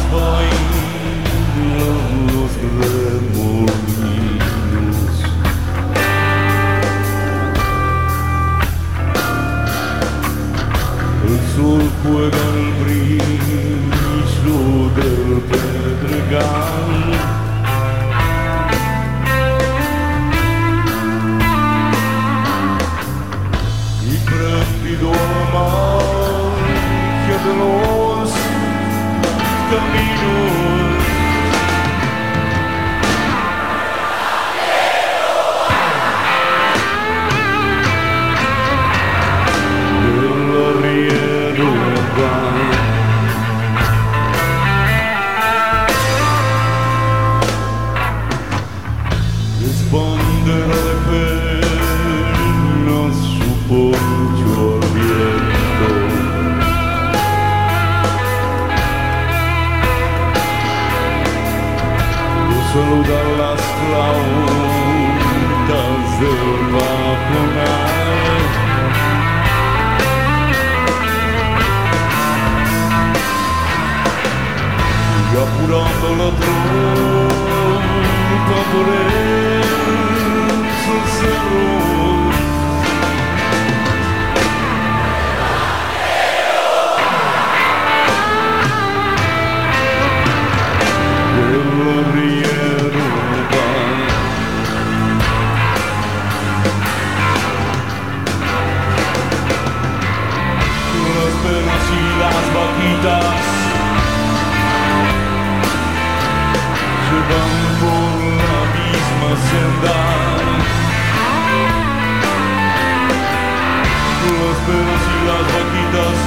bailan los remolinos. El sol juega el brillo del pedregal. Y prendido a la magia de los caminos. El arriero va. Es bandera de pena su poncho abierto. Lo saludan las flautas del bajonal. Y apurando la trompa por esos cerros. El arriero va. Las perras y las vaquitas llevan por la misma senda. Las perras y las vaquitas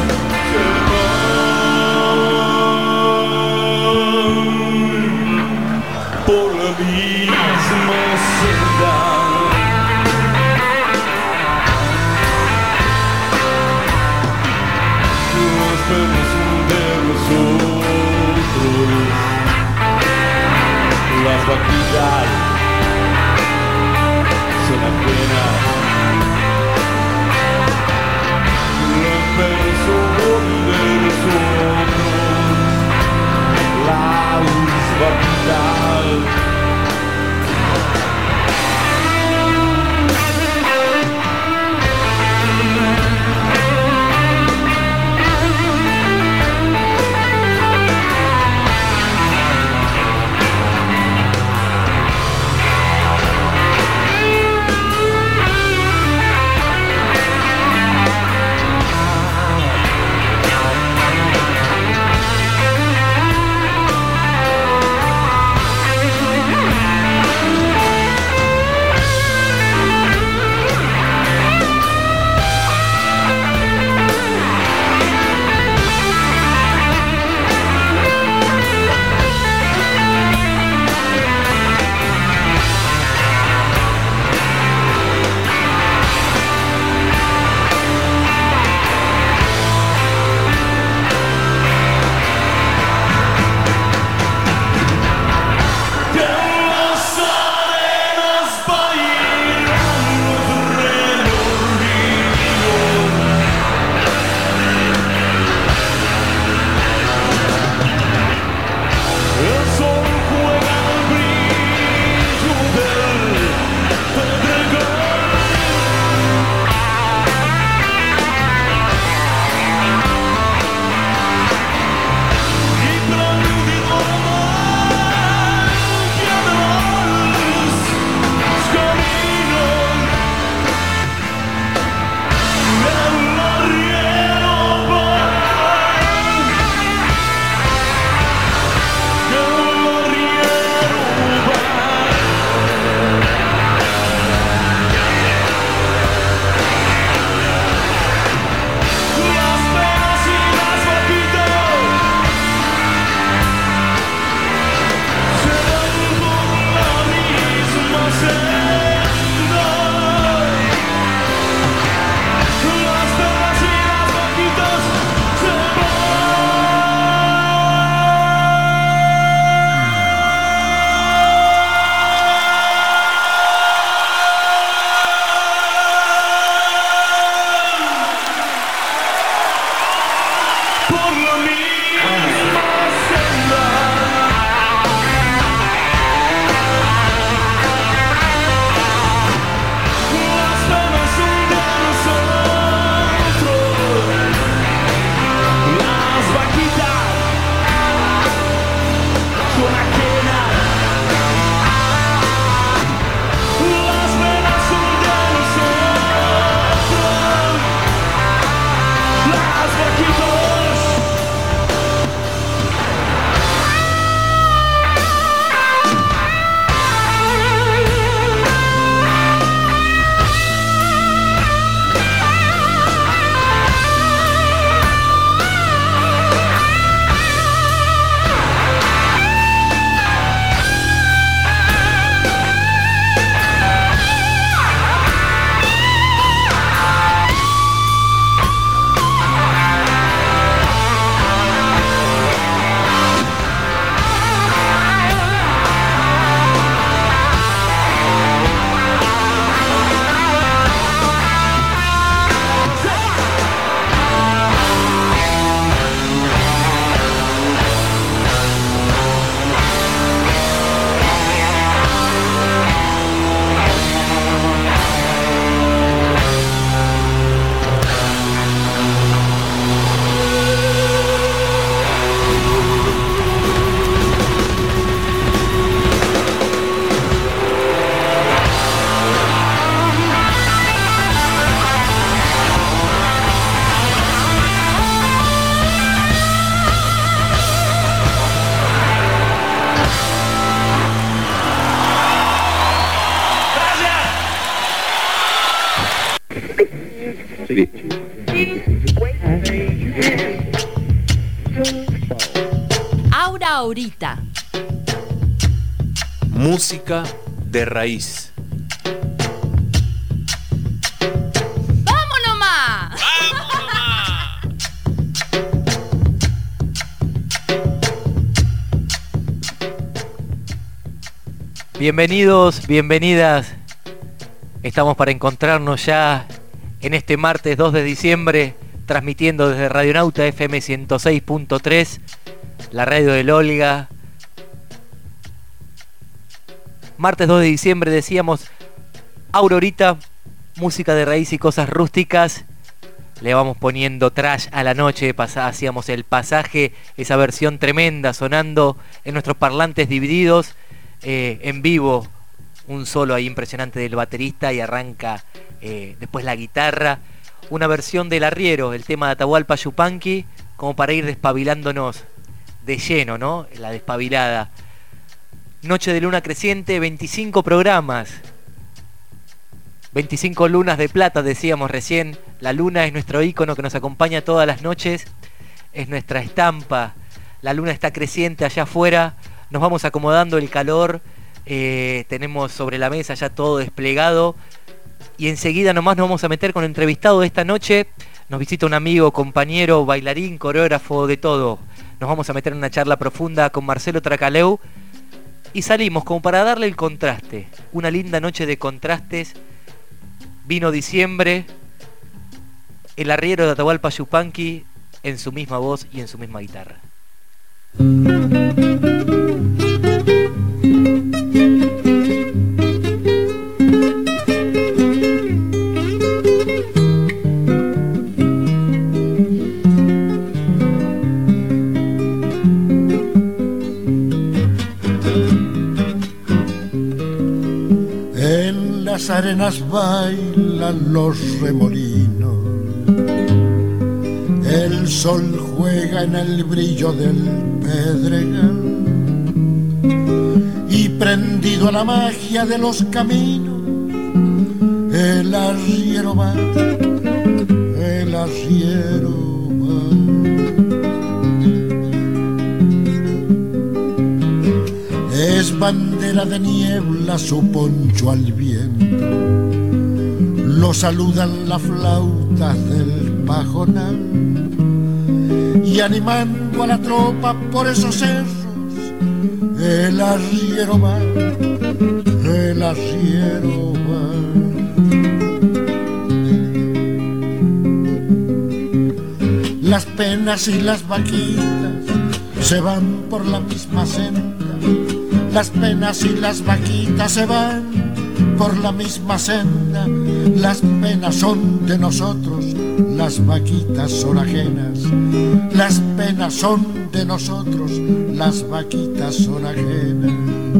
llevan por la misma senda. Las perras de nosotros. Las vaquitas son apenas. Los perros son de nosotros. Las vaquitas. Aura Ahorita. Música de raíz. ¡Vamos nomás! Bienvenidos, bienvenidas. Estamos para encontrarnos ya en este martes 2 de diciembre, transmitiendo desde Radionauta FM 106.3, la radio del Olga. Martes 2 de diciembre decíamos, Aurorita, música de raíz y cosas rústicas. Le vamos poniendo trash a la noche, hacíamos el pasaje, esa versión tremenda sonando en nuestros parlantes divididos, en vivo, un solo ahí impresionante del baterista y arranca después la guitarra, una versión del Arriero, el tema de Atahualpa Yupanqui, como para ir despabilándonos de lleno, ¿no? La despabilada. Noche de luna creciente, 25 programas, 25 lunas de plata, decíamos recién. La luna es nuestro ícono que nos acompaña todas las noches, es nuestra estampa. La luna está creciente allá afuera, nos vamos acomodando el calor, tenemos sobre la mesa ya todo desplegado y enseguida nomás nos vamos a meter con el entrevistado de esta noche. Nos visita un amigo, compañero, bailarín, coreógrafo, de todo. Nos vamos a meter en una charla profunda con Marcelo Tracaleu y salimos como para darle el contraste, una linda noche de contrastes. Vino diciembre, el Arriero de Atahualpa Yupanqui en su misma voz y en su misma guitarra. En las arenas bailan los remolinos, el sol juega en el brillo del pedregal y prendido a la magia de los caminos, el arriero va, el arriero va. Es bandera de niebla su poncho al viento, lo saludan las flautas del pajonal y animando a la tropa por esos cerros, el arriero va, el arriero va. Las penas y las vaquitas se van por la misma senda, las penas y las vaquitas se van por la misma senda. Las penas son de nosotros, las vaquitas son ajenas. Las penas son de nosotros, las vaquitas son ajenas.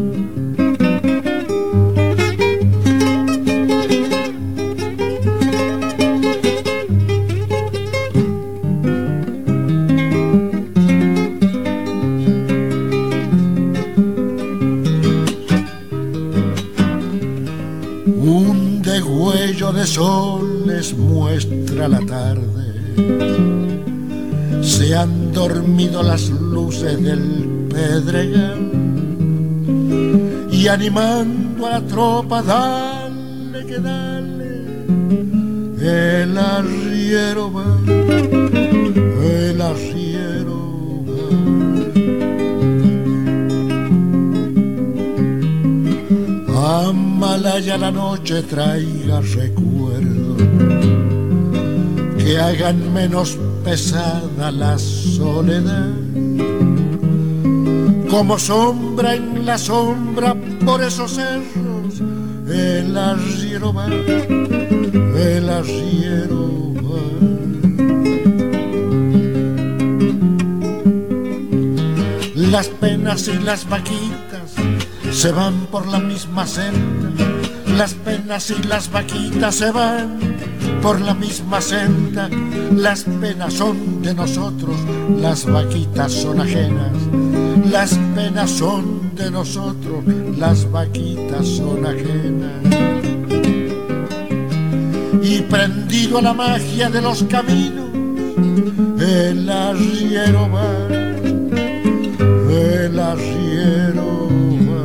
De sol les muestra la tarde, se han dormido las luces del pedregal y animando a la tropa, dale que dale, el arriero va, el arriero va. Amalaya la noche traiga recuerdos que hagan menos pesada la soledad. Como sombra en la sombra por esos cerros, el arriero va, el arriero va. Las penas y las vaquitas se van por la misma senda, las penas y las vaquitas se van por la misma senda. Las penas son de nosotros, las vaquitas son ajenas. Las penas son de nosotros, las vaquitas son ajenas. y prendido a la magia de los caminos, el arriero va, el arriero va.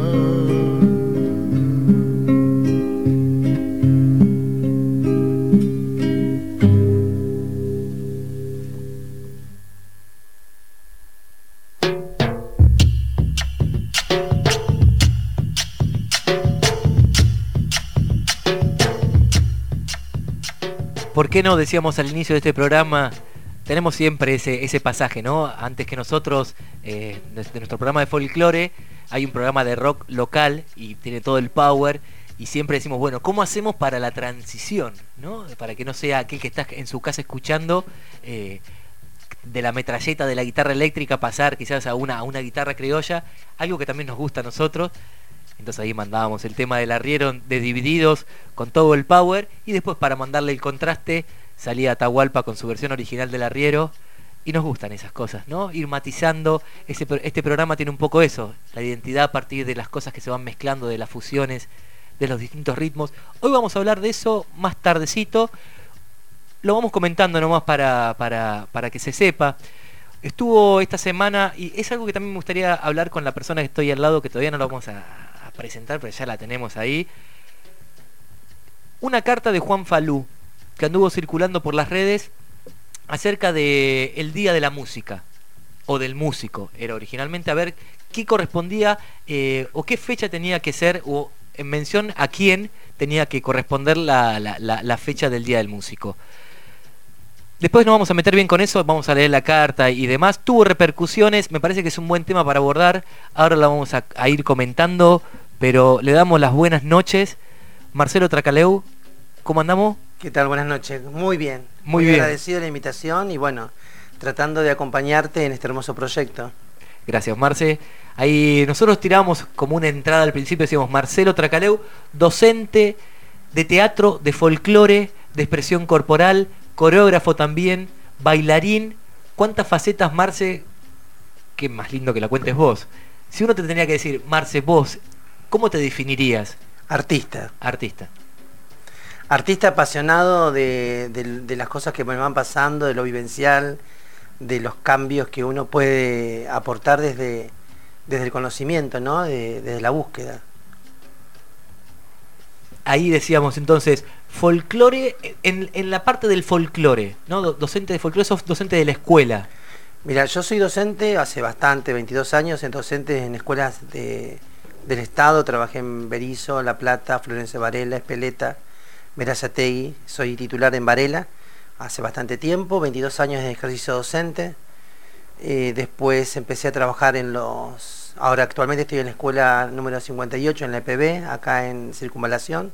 ¿Por qué no? Decíamos al inicio de este programa, tenemos siempre ese pasaje, ¿no? Antes que nosotros, de nuestro programa de folclore, hay un programa de rock local y tiene todo el power, y siempre decimos, bueno, ¿cómo hacemos para la transición, ¿no? Para que no sea aquel que está en su casa escuchando, de la metralleta de la guitarra eléctrica pasar quizás a una guitarra criolla, algo que también nos gusta a nosotros. Entonces ahí mandábamos el tema del arriero de Divididos con todo el power, y después, para mandarle el contraste, salía Atahualpa con su versión original del arriero. Y nos gustan esas cosas, ¿no? Ir matizando. Este programa tiene un poco eso, la identidad a partir de las cosas que se van mezclando, de las fusiones, de los distintos ritmos. Hoy vamos a hablar de eso más tardecito. Lo vamos comentando nomás para que se sepa. Estuvo esta semana, y es algo que también me gustaría hablar con la persona que estoy al lado, que todavía no lo vamos a presentar, pero ya la tenemos ahí. Una carta de Juan Falú, que anduvo circulando por las redes acerca de el Día de la Música, o del músico, era originalmente, a ver qué correspondía, o qué fecha tenía que ser, o en mención a quién tenía que corresponder la fecha del Día del Músico. Después nos vamos a meter bien con eso, vamos a leer la carta y demás. Tuvo repercusiones, me parece que es un buen tema para abordar. Ahora la vamos a ir comentando, pero le damos las buenas noches. Marcelo Tracaleu, ¿cómo andamos? ¿Qué tal? Buenas noches. Muy bien. Muy bien. Agradecido de la invitación y bueno, tratando de acompañarte en este hermoso proyecto. Gracias, Marce. Ahí nosotros tiramos como una entrada al principio, decíamos Marcelo Tracaleu, docente de teatro, de folclore, de expresión corporal, coreógrafo también, bailarín. ¿Cuántas facetas, Marce? Qué más lindo que la cuentes vos. Si uno te tenía que decir, Marce, vos, ¿cómo te definirías? Artista. Artista. Artista apasionado de las cosas que me van pasando, de lo vivencial, de los cambios que uno puede aportar desde el conocimiento, ¿no? Desde la búsqueda. Ahí decíamos entonces, folclore, en la parte del folclore, ¿no? Docente de folclore, sos docente de la escuela. Mira, yo soy docente hace bastante, 22 años, docente en escuelas del Estado. Trabajé en Berisso, La Plata, Florencio Varela, Espeleta, Berazategui. Soy titular en Varela hace bastante tiempo, 22 años de ejercicio docente. Después empecé a trabajar ahora actualmente estoy en la escuela número 58, en la EPB, acá en Circunvalación.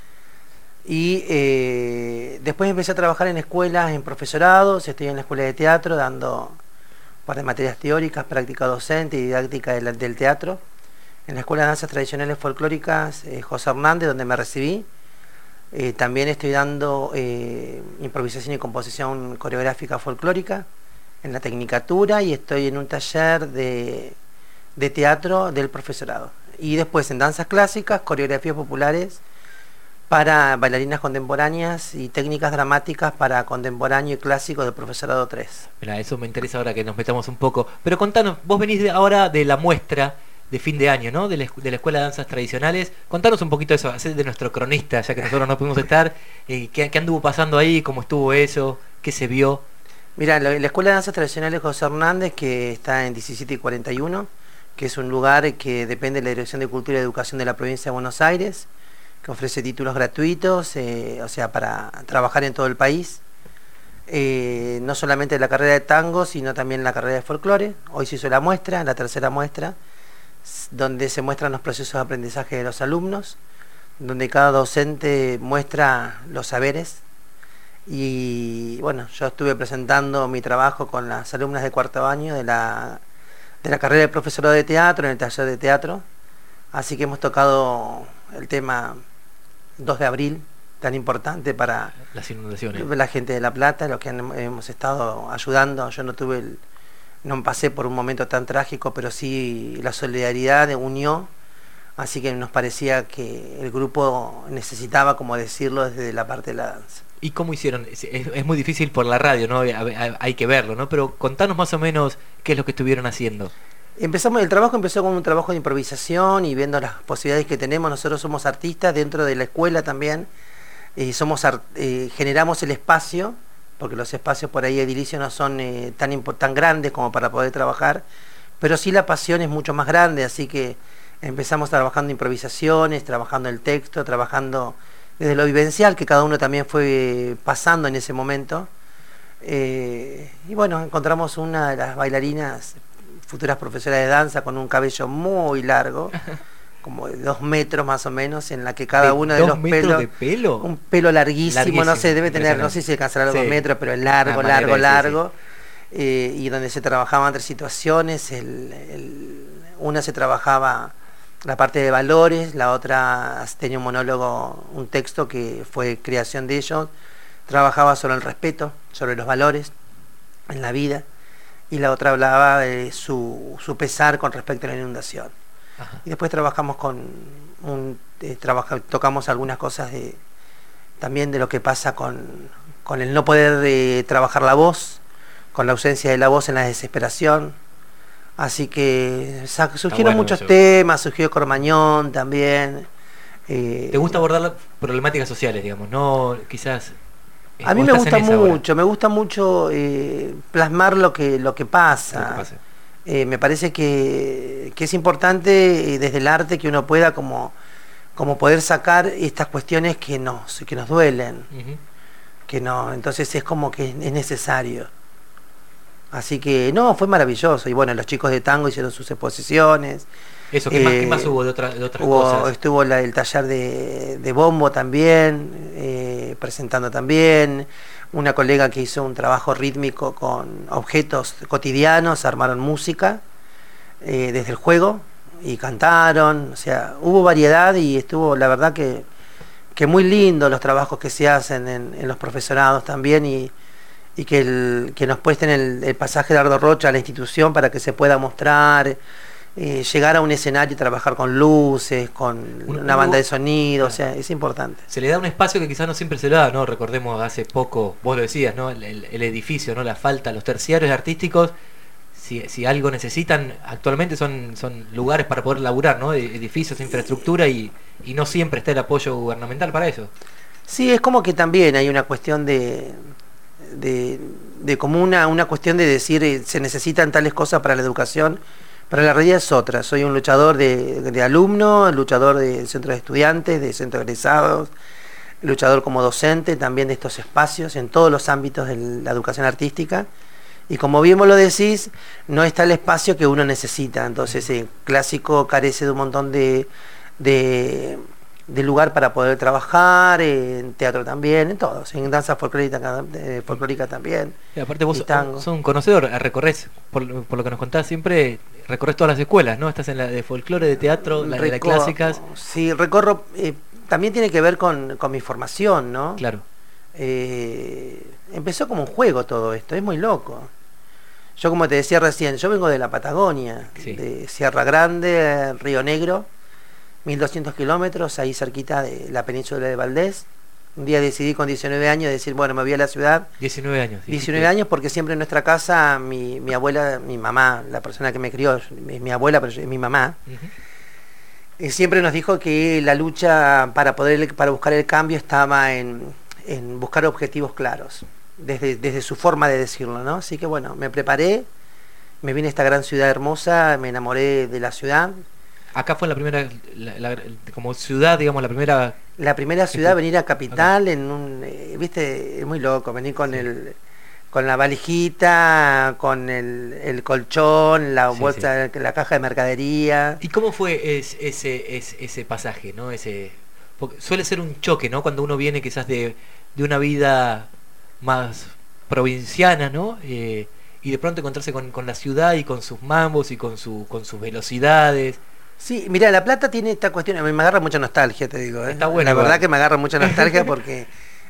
Y después empecé a trabajar en escuelas, en profesorados. Estoy en la escuela de teatro dando un par de materias teóricas, práctica docente y didáctica del teatro. En la escuela de danzas tradicionales folclóricas José Hernández, donde me recibí. También estoy dando improvisación y composición coreográfica folclórica en la Tecnicatura, y estoy en un taller de teatro del profesorado. Y después en danzas clásicas, coreografías populares para bailarinas contemporáneas y técnicas dramáticas para contemporáneo y clásico del profesorado 3. Mira, eso me interesa ahora que nos metamos un poco. Pero contanos, vos venís ahora de la muestra de fin de año, ¿no? De la Escuela de Danzas Tradicionales. Contanos un poquito de eso, hacé de nuestro cronista, ya que nosotros no pudimos estar. ¿Qué anduvo pasando ahí? ¿Cómo estuvo eso? ¿Qué se vio? Mira, la Escuela de Danzas Tradicionales José Hernández, que está en 17 y 41, que es un lugar que depende de la Dirección de Cultura y Educación de la Provincia de Buenos Aires, que ofrece títulos gratuitos, o sea, para trabajar en todo el país. No solamente la carrera de tango, sino también la carrera de folclore. Hoy se hizo la muestra, la tercera muestra, donde se muestran los procesos de aprendizaje de los alumnos, donde cada docente muestra los saberes. Y bueno, yo estuve presentando mi trabajo con las alumnas de cuarto año de la carrera de profesorado de teatro en el taller de teatro. Así que hemos tocado el tema 2 de abril, tan importante para las inundaciones, la gente de La Plata, los que hemos estado ayudando. Yo no pasé por un momento tan trágico, pero sí la solidaridad unió Así que nos parecía que el grupo necesitaba, como decirlo, desde la parte de la danza. ¿Y cómo hicieron? Es muy difícil por la radio, ¿no? Hay que verlo, ¿no? Pero contanos más o menos qué es lo que estuvieron haciendo. El trabajo empezó como un trabajo de improvisación y viendo las posibilidades que tenemos. Nosotros somos artistas dentro de la escuela también. Generamos el espacio, porque los espacios por ahí edilicios no son tan grandes como para poder trabajar, pero sí la pasión es mucho más grande, así que empezamos trabajando improvisaciones, trabajando el texto, trabajando desde lo vivencial, que cada uno también fue pasando en ese momento. Y bueno, encontramos una de las bailarinas, futuras profesoras de danza, con un cabello muy largo, como de 2 metros más o menos, en la que cada uno de los pelos... ¿De pelo? Un pelo larguísimo, no sé, debe tener, no sé si alcanzará los 2 metros, pero es largo. Y donde se trabajaban 3 situaciones. Una se trabajaba la parte de valores, la otra tenía un monólogo, un texto que fue creación de ellos, trabajaba sobre el respeto, sobre los valores en la vida, y la otra hablaba de su pesar con respecto a la inundación. Ajá. Y después trabajamos tocamos algunas cosas también de lo que pasa con el no poder trabajar la voz, con la ausencia de la voz en la desesperación. Así que surgieron muchos temas, surgió Cormañón también. ¿Te gusta abordar las problemáticas sociales, digamos? No, quizás... A mí me gusta mucho plasmar lo que pasa. Me parece que es importante desde el arte que uno pueda como poder sacar estas cuestiones que nos duelen. Uh-huh. Que no, entonces es como que es necesario. Así que no, fue maravilloso. Y bueno, los chicos de tango hicieron sus exposiciones. Eso, ¿qué más hubo de otras cosas? Estuvo el taller de bombo también, presentando también. Una colega que hizo un trabajo rítmico con objetos cotidianos, armaron música desde el juego y cantaron. O sea, hubo variedad y estuvo, la verdad que muy lindo los trabajos que se hacen en los profesorados también, y que nos presten el pasaje de Ardo Rocha a la institución para que se pueda mostrar, llegar a un escenario y trabajar con luces, con una banda de sonido. O sea, es importante. Se le da un espacio que quizás no siempre se le da, ¿no? Recordemos hace poco, vos lo decías, ¿no? El edificio, ¿no? La falta, los terciarios artísticos, si algo necesitan, actualmente son lugares para poder laburar, ¿no? Edificios, infraestructura, y no siempre está el apoyo gubernamental para eso. Sí, es como que también hay una cuestión de como una cuestión de decir se necesitan tales cosas para la educación, pero la realidad es otra. Soy un luchador de alumnos, luchador de centros de estudiantes, de centros de egresados, luchador como docente también de estos espacios en todos los ámbitos de la educación artística, y como bien vos lo decís, no está el espacio que uno necesita. Entonces clásico carece de un montón de lugar para poder trabajar, en teatro también, en todos, en danza folclórica también. Y aparte vos sos un conocedor, recorres, por lo que nos contás siempre, recorres todas las escuelas, ¿no? Estás en la de folclore, de teatro, la de las clásicas. Sí, recorro, también tiene que ver con mi formación, ¿no? Claro. Empezó como un juego todo esto, es muy loco. Yo, como te decía recién, yo vengo de la Patagonia, sí, de Sierra Grande, Río Negro, 1200 kilómetros, ahí cerquita de la península de Valdés. Un día decidí con 19 años decir, bueno, me voy a la ciudad. 19 años. 19 años, porque siempre en nuestra casa, mi abuela, mi mamá, la persona que me crió, es mi abuela, pero es mi mamá, siempre nos dijo que la lucha para buscar el cambio estaba en buscar objetivos claros, desde su forma de decirlo, ¿no? Así que bueno, me preparé, me vine a esta gran ciudad hermosa, me enamoré de la ciudad. Acá fue la primera, como ciudad, digamos, la primera ciudad, venir a Capital, viste, es muy loco, venir con la valijita, con el colchón, la bolsa, la caja de mercadería. ¿Y cómo fue ese pasaje, ¿no? Porque suele ser un choque, ¿no? Cuando uno viene quizás de una vida más provinciana, ¿no? Y de pronto encontrarse con la ciudad y con sus mambos y con sus velocidades. Sí, mira, La Plata tiene esta cuestión, a mí me agarra mucha nostalgia, te digo. Está bueno. La verdad que me agarra mucha nostalgia porque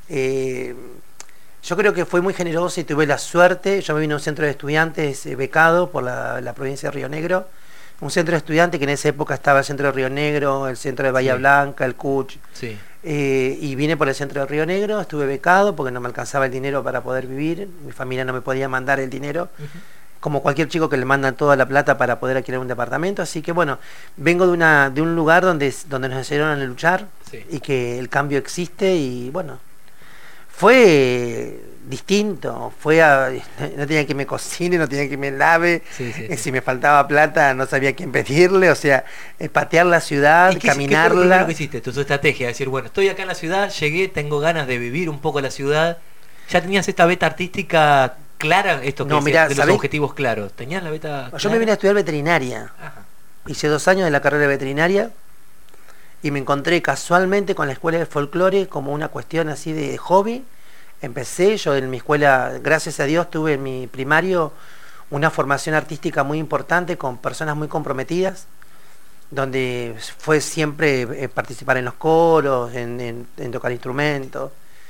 yo creo que fue muy generoso y tuve la suerte. Yo me vine a un centro de estudiantes becado por la provincia de Río Negro. un centro de estudiantes que en esa época estaba el centro de Río Negro, el centro de Bahía Sí. Blanca, el CUCH. Sí. Y vine por el centro de Río Negro, estuve becado porque no me alcanzaba el dinero para poder vivir, mi familia no me podía mandar el dinero, como cualquier chico que le mandan toda la plata para poder alquilar un departamento, así que bueno, vengo de un lugar donde nos enseñaron a luchar Sí. y que el cambio existe y bueno, fue distinto, no tenía que me cocine, no tenía que me lave, Sí, sí, sí. si me faltaba plata no sabía a quién pedirle, o sea, patear la ciudad, ¿Y qué fue lo caminarla. primero que hiciste? Tu estrategia, decir, bueno, estoy acá en la ciudad, llegué, tengo ganas de vivir un poco la ciudad. ¿Ya tenías esta beta artística clara? Esto que No, decías, mirá, de los ¿sabés? objetivos claros. ¿Tenías la beta Yo clara? me vine a estudiar veterinaria. Ajá. Hice 2 años de la carrera de veterinaria y me encontré casualmente con la escuela de folclore como una cuestión así de hobby. Empecé, yo en mi escuela, gracias a Dios, tuve en mi primario una formación artística muy importante con personas muy comprometidas, donde fue siempre participar en los coros, en tocar instrumentos.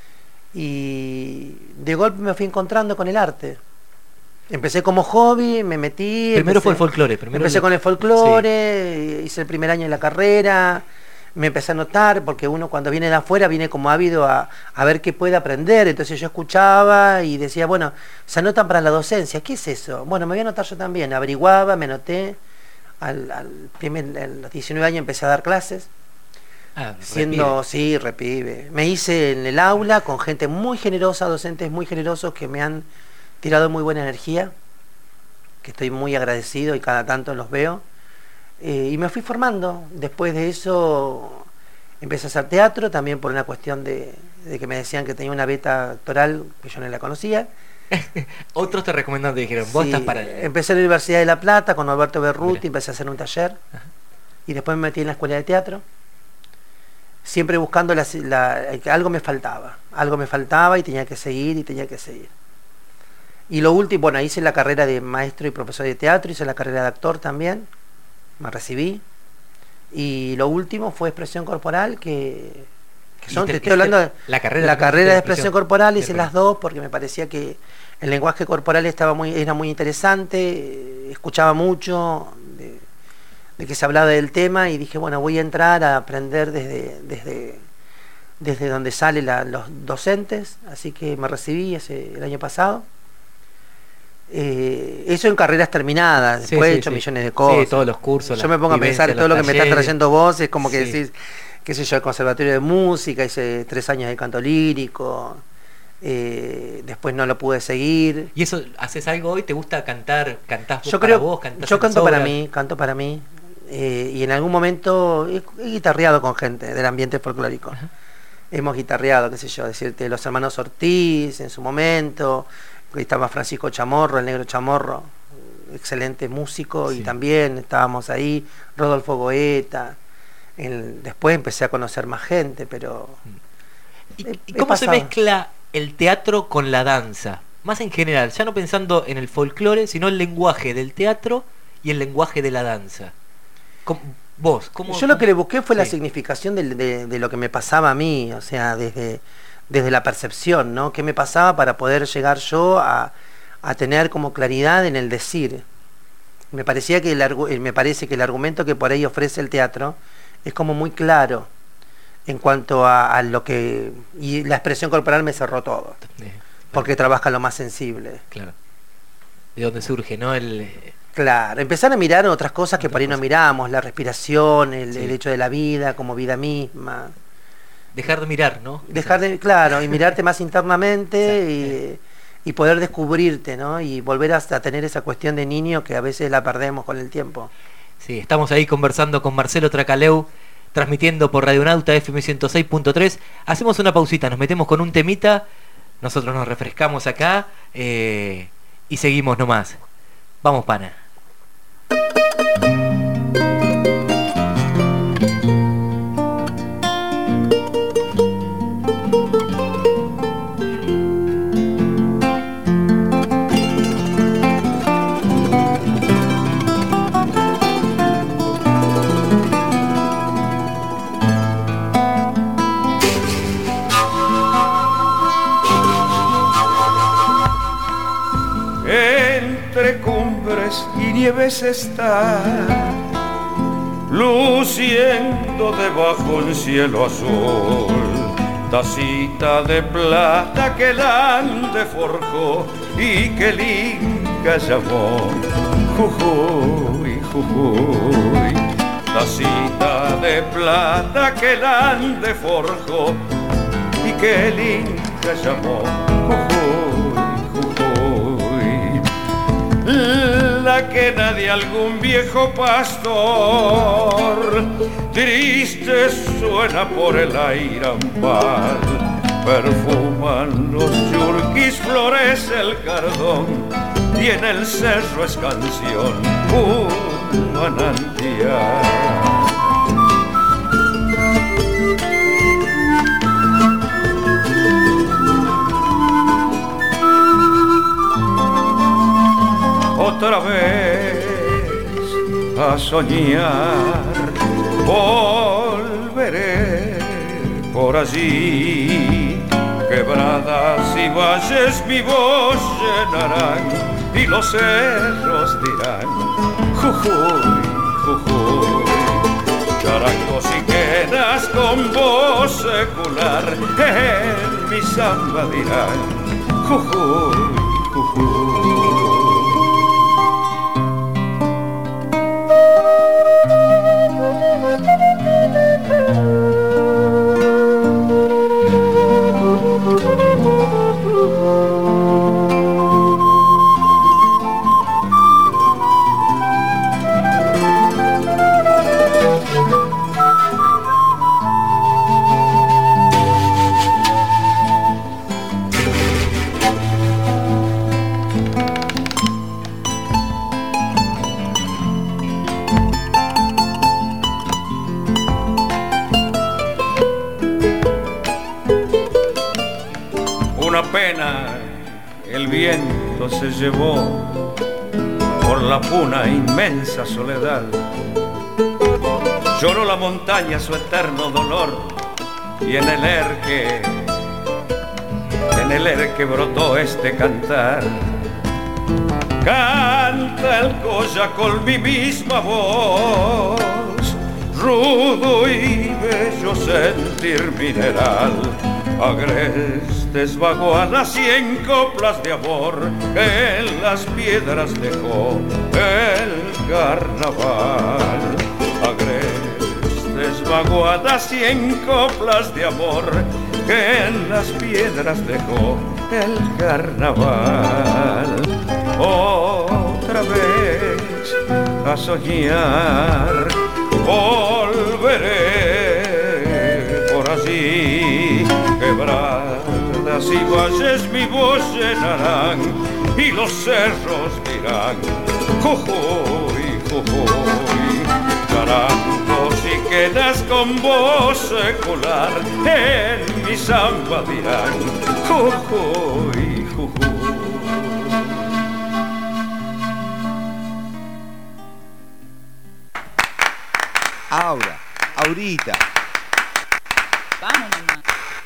Y de golpe me fui encontrando con el arte. Empecé como hobby, me metí. Primero fue el folclore. Empecé con el folclore, hice el primer año de la carrera, me empecé a notar, porque uno cuando viene de afuera viene como ávido a ver qué puede aprender, entonces yo escuchaba y decía, bueno, se anotan para la docencia, ¿qué es eso? Bueno, me voy a anotar yo también, averiguaba, me anoté, a los 19 años empecé a dar clases, sí, repibe. Me hice en el aula con gente muy generosa, docentes muy generosos que me han tirado muy buena energía, que estoy muy agradecido y cada tanto los veo. Y me fui formando. Después de eso empecé a hacer teatro, también por una cuestión de que me decían que tenía una beta actoral que yo no la conocía. Otros te recomendaron, te dijeron, vos Sí, estás para... empecé en la Universidad de La Plata con Alberto Berruti, Mirá. empecé a hacer un taller. Ajá. Y después me metí en la escuela de teatro, siempre buscando algo me faltaba y tenía que seguir. Y lo último, bueno, hice la carrera de maestro y profesor de teatro, hice la carrera de actor también, me recibí. Y lo último fue expresión corporal, que son, te estoy hablando de la carrera de expresión corporal, hice Bien, las dos porque me parecía que el lenguaje corporal era muy interesante, escuchaba mucho de que se hablaba del tema y dije, bueno, voy a entrar a aprender desde donde salen los docentes, así que me recibí el año pasado. Eso en carreras terminadas, después he hecho millones de cosas. Sí, todos los cursos. Yo me pongo a pensar todo lo que me estás trayendo vos, es como que Sí. decís, qué sé yo, el conservatorio de música, hice 3 años de canto lírico, después no lo pude seguir. ¿Y eso, haces algo hoy? ¿Te gusta cantar? ¿Cantás vos Yo para creo, vos? ¿Cantás yo en canto obras? para mí, y en algún momento he guitarreado con gente del ambiente folclórico. Ajá. Hemos guitarreado, qué sé yo, decirte, los hermanos Ortiz en su momento, estaba Francisco Chamorro, el negro Chamorro, excelente músico, Sí. y también estábamos ahí, Rodolfo Goeta. Después empecé a conocer más gente, pero ¿Y he cómo se pasado. mezcla el teatro con la danza? Más en general, ya no pensando en el folclore, sino el lenguaje del teatro y el lenguaje de la danza. Vos, ¿cómo? Yo lo que le busqué fue la Sí. significación de lo que me pasaba a mí, o sea, desde la percepción, ¿no? ¿Qué me pasaba para poder llegar yo a tener como claridad en el decir? Me parece que el argumento que por ahí ofrece el teatro es como muy claro en cuanto a lo que... Y la expresión corporal me cerró todo, porque trabaja lo más sensible. Claro. De dónde surge, ¿no? Claro, empezar a mirar otras cosas que por ahí no miramos, la respiración, el Sí. hecho de la vida como vida misma. Dejar de mirar, ¿no? Claro, y mirarte más internamente y poder descubrirte, ¿no? Y volver a tener esa cuestión de niño que a veces la perdemos con el tiempo. Sí, estamos ahí conversando con Marcelo Tracaleu, transmitiendo por Radionauta FM 106.3. Hacemos una pausita, nos metemos con un temita, nosotros nos refrescamos acá y seguimos nomás. Vamos, pana. Entre cumbres y nieves está luciendo debajo un cielo azul, tacita de plata que el Ande forjó y que el Inca llamó Jujuy, Jujuy. Tacita de plata que el Ande forjó y que el Inca llamó Jujuy, Jujuy. La quena de algún viejo pastor triste suena por el airambal. Perfuman los yurquis, florece el cardón y en el cerro es canción un manantial. Otra vez a soñar volveré por allí. Quebradas y valles mi voz llenarán y los cerros dirán Jujuy, Jujuy. Charangos y quenas con voz secular en mi samba dirán Jujuy, Jujuy. El viento se llevó por la puna inmensa soledad. Lloró la montaña su eterno dolor y en el erque brotó este cantar. Canta el colla con mi misma voz, rudo y bello sentir mineral. Agrestes vaguadas y en coplas de amor que en las piedras dejó el carnaval. Agrestes vaguadas y en coplas de amor que en las piedras dejó el carnaval. Otra vez a soñar volveré por allí. Quebradas y valles mi voz llenarán y los cerros dirán Jujuy, Jujuy. Charangos y quenas con voz secular en mi samba dirán Jujuy, Jujuy. Aura, Aurita. Vamos, mamá.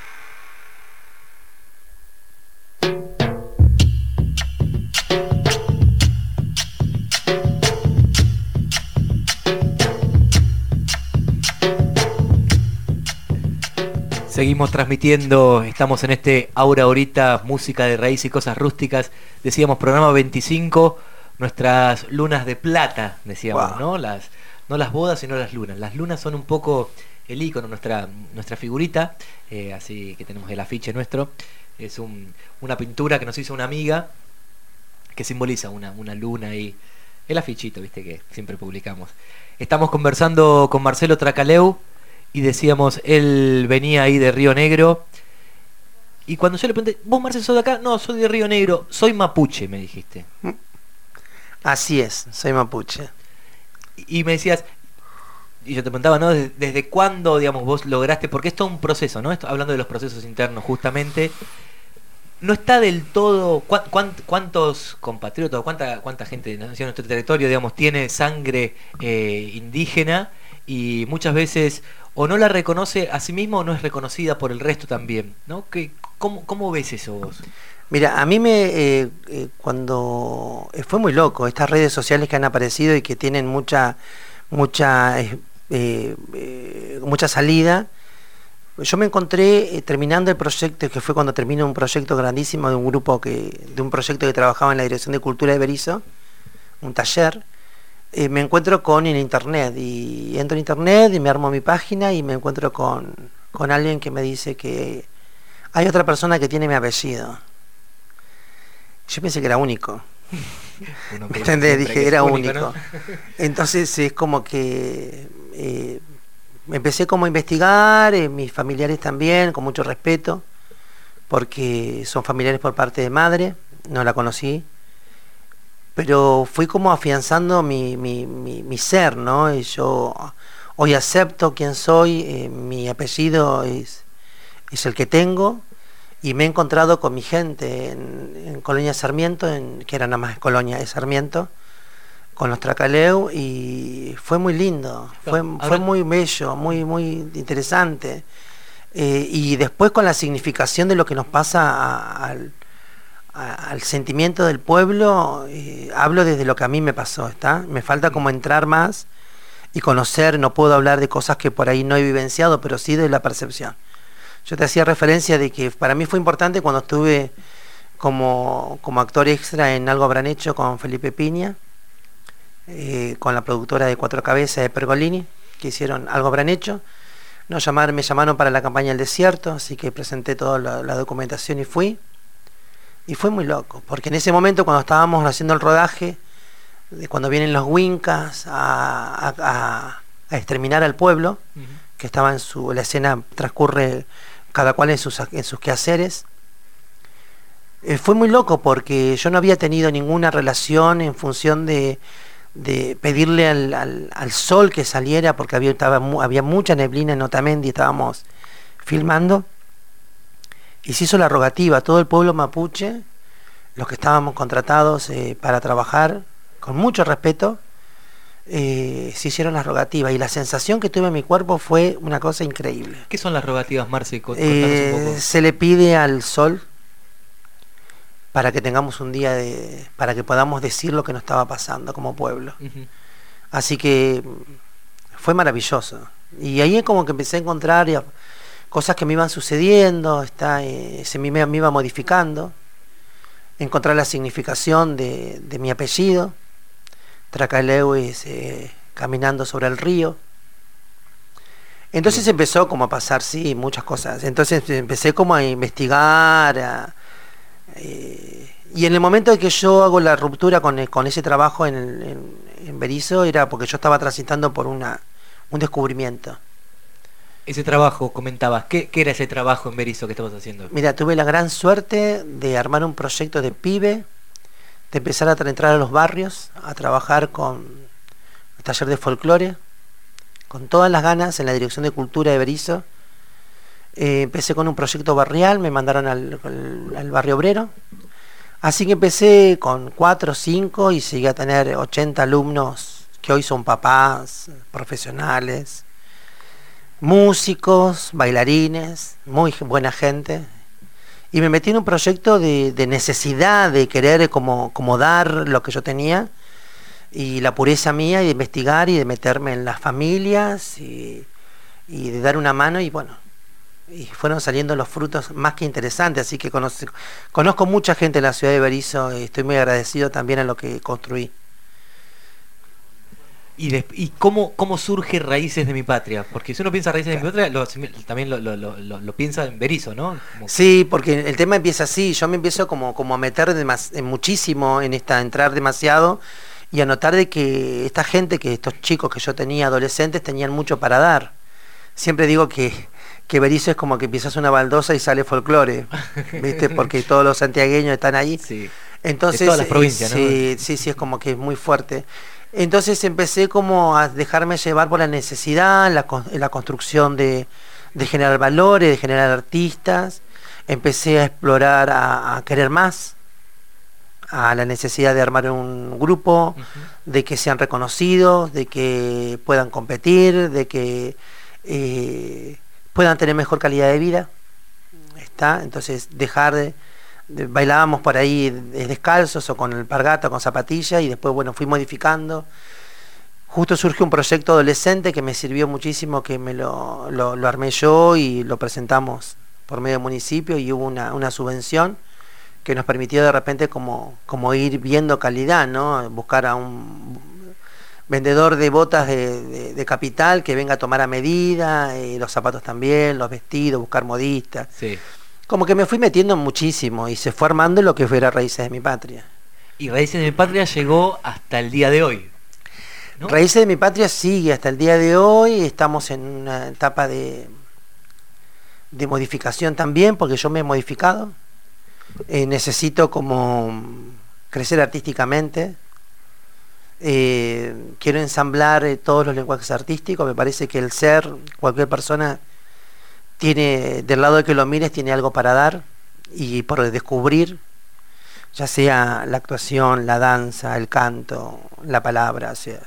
Seguimos transmitiendo, estamos en este Aura Ahorita, música de raíz y cosas rústicas. Decíamos programa 25, nuestras lunas de plata, decíamos, Wow. ¿no? No las bodas, sino las lunas. Las lunas son un poco el ícono, nuestra figurita, así que tenemos el afiche nuestro. Es una pintura que nos hizo una amiga que simboliza una luna y el afichito, viste, que siempre publicamos. Estamos conversando con Marcelo Tracaleu y decíamos, él venía ahí de Río Negro. Y cuando yo le pregunté, ¿vos, Marcelo, sos de acá? No, soy de Río Negro, soy mapuche, me dijiste. Así es, soy mapuche. Y me decías, y yo te preguntaba, ¿no? ¿Desde cuándo, digamos, vos lograste? Porque es todo un proceso, ¿no? Hablando de los procesos internos, justamente. No está del todo... ¿Cuántos compatriotas, cuánta gente en nuestro territorio, digamos, tiene sangre indígena y muchas veces o no la reconoce a sí mismo o no es reconocida por el resto también, ¿no? ¿Cómo ves eso vos? Mira, a mí cuando fue muy loco, estas redes sociales que han aparecido y que tienen mucha salida. Yo me encontré terminando el proyecto, que fue cuando termino un proyecto grandísimo de un proyecto que trabajaba en la Dirección de Cultura de Berisso, un taller. Me encuentro con en internet y entro en internet y me armo mi página y me encuentro con alguien que me dice que hay otra persona que tiene mi apellido. Yo pensé que era único. ¿Me entendés? Dije, era único, ¿no? Entonces es como que empecé como a investigar, mis familiares también, con mucho respeto, porque son familiares por parte de madre, no la conocí, pero fui como afianzando mi ser, ¿no? Y yo hoy acepto quién soy, mi apellido es el que tengo, y me he encontrado con mi gente en Colonia Sarmiento, que era nada más Colonia de Sarmiento, con los Tracaleu, y fue muy lindo, fue muy bello, muy interesante. Y después con la significación de lo que nos pasa al sentimiento del pueblo, hablo desde lo que a mí me pasó, ¿está? Me falta como entrar más y conocer, no puedo hablar de cosas que por ahí no he vivenciado, pero sí de la percepción. Yo te hacía referencia de que para mí fue importante cuando estuve como actor extra en Algo Habrán Hecho con Felipe Piña, con la productora de Cuatro Cabezas de Pergolini, que hicieron Algo Habrán Hecho. Me llamaron para la campaña del desierto, así que presenté toda la documentación y fui. Y fue muy loco, porque en ese momento cuando estábamos haciendo el rodaje, cuando vienen los Wincas a exterminar al pueblo, que estaba la escena transcurre cada cual en sus quehaceres. Fue muy loco porque yo no había tenido ninguna relación en función de pedirle al sol que saliera, porque había mucha neblina en Otamendi, estábamos filmando, y se hizo la rogativa, todo el pueblo mapuche, los que estábamos contratados para trabajar, con mucho respeto, se hicieron las rogativas, y la sensación que tuve en mi cuerpo fue una cosa increíble. ¿Qué son las rogativas, Marce? Contanos un poco. Se le pide al sol para que tengamos un día para que podamos decir lo que nos estaba pasando como pueblo. Así que fue maravilloso, y ahí es como que empecé a encontrar cosas que me iban sucediendo, me iba modificando, encontrar la significación de mi apellido. Tracaleu es caminando sobre el río. Entonces empezó como a pasar, sí, muchas cosas. Entonces empecé como a investigar, y en el momento de que yo hago la ruptura con ese trabajo en Berisso, era porque yo estaba transitando por un descubrimiento. Ese trabajo, comentabas, ¿qué era ese trabajo en Berisso que estabas haciendo? Mira, tuve la gran suerte de armar un proyecto de pibe, de empezar a entrar a los barrios, a trabajar con el taller de folclore, con todas las ganas en la Dirección de Cultura de Berisso. Empecé con un proyecto barrial, me mandaron al barrio obrero, así que empecé con 4 o 5 y llegué a tener 80 alumnos que hoy son papás, profesionales, músicos, bailarines, muy buena gente. Y me metí en un proyecto de necesidad de querer como dar lo que yo tenía, y la pureza mía, y de investigar y de meterme en las familias y de dar una mano, y bueno, y fueron saliendo los frutos más que interesantes. Así que conozco mucha gente en la ciudad de Berisso, y estoy muy agradecido también a lo que construí. ¿Y cómo surge Raíces de mi Patria? Porque si uno piensa Raíces de mi Patria, también lo piensa en Berisso, ¿no? Sí, porque el tema empieza así. Yo me empiezo como a meter muchísimo entrar demasiado, y a notar de que esta gente, que estos chicos que yo tenía, adolescentes, tenían mucho para dar. Siempre digo que Berisso es como que empiezas una baldosa y sale folclore, ¿viste? Porque todos los santiagueños están ahí. Sí. Entonces, de todas las provincias, ¿no? Sí, es como que es muy fuerte. Entonces empecé como a dejarme llevar por la necesidad, la construcción de generar valores, de generar artistas. Empecé a explorar, a querer más, a la necesidad de armar un grupo, de que sean reconocidos, de que puedan competir, de que puedan tener mejor calidad de vida. ¿está? Entonces bailábamos por ahí descalzos o con alpargata, con zapatilla, y después, bueno, fui modificando. Justo surgió un proyecto adolescente que me sirvió muchísimo, que me lo armé yo y lo presentamos por medio del municipio, y hubo una subvención que nos permitió de repente como ir viendo calidad, ¿no? Buscar a un vendedor de botas de Capital que venga a tomar a medida, los zapatos también, los vestidos, buscar modistas. Sí. Como que me fui metiendo muchísimo y se fue armando lo que fuera Raíces de mi Patria. Y Raíces de mi Patria llegó hasta el día de hoy, ¿no? Raíces de mi Patria sigue hasta el día de hoy. Estamos en una etapa de modificación también, porque yo me he modificado. Necesito como crecer artísticamente. Quiero ensamblar todos los lenguajes artísticos. Me parece que el ser, cualquier persona tiene, del lado de que lo mires, tiene algo para dar y por descubrir, ya sea la actuación, la danza, el canto, la palabra, o sea,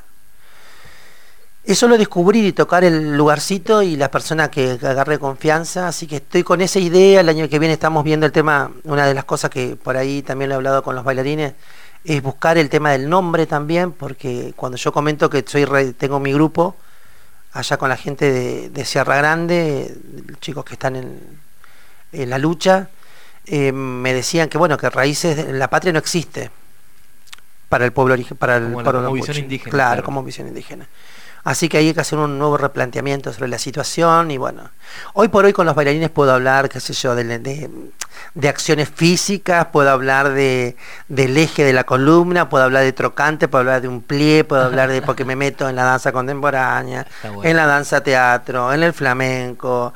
es solo descubrir y tocar el lugarcito y la persona que agarre confianza. Así que estoy con esa idea. El año que viene estamos viendo el tema. Una de las cosas que por ahí también lo he hablado con los bailarines es buscar el tema del nombre también, porque cuando yo comento que tengo mi grupo allá con la gente de Sierra Grande, chicos que están en la lucha, me decían que bueno, que Raíces de la Patria no existe para el pueblo, como visión indígena. Claro, como visión indígena. Así que hay que hacer un nuevo replanteamiento sobre la situación. Y bueno, hoy por hoy con los bailarines puedo hablar, qué sé yo, de acciones físicas, puedo hablar del eje de la columna, puedo hablar de trocante, puedo hablar de un plié, puedo hablar de, porque me meto en la danza contemporánea, bueno, en la danza teatro, en el flamenco,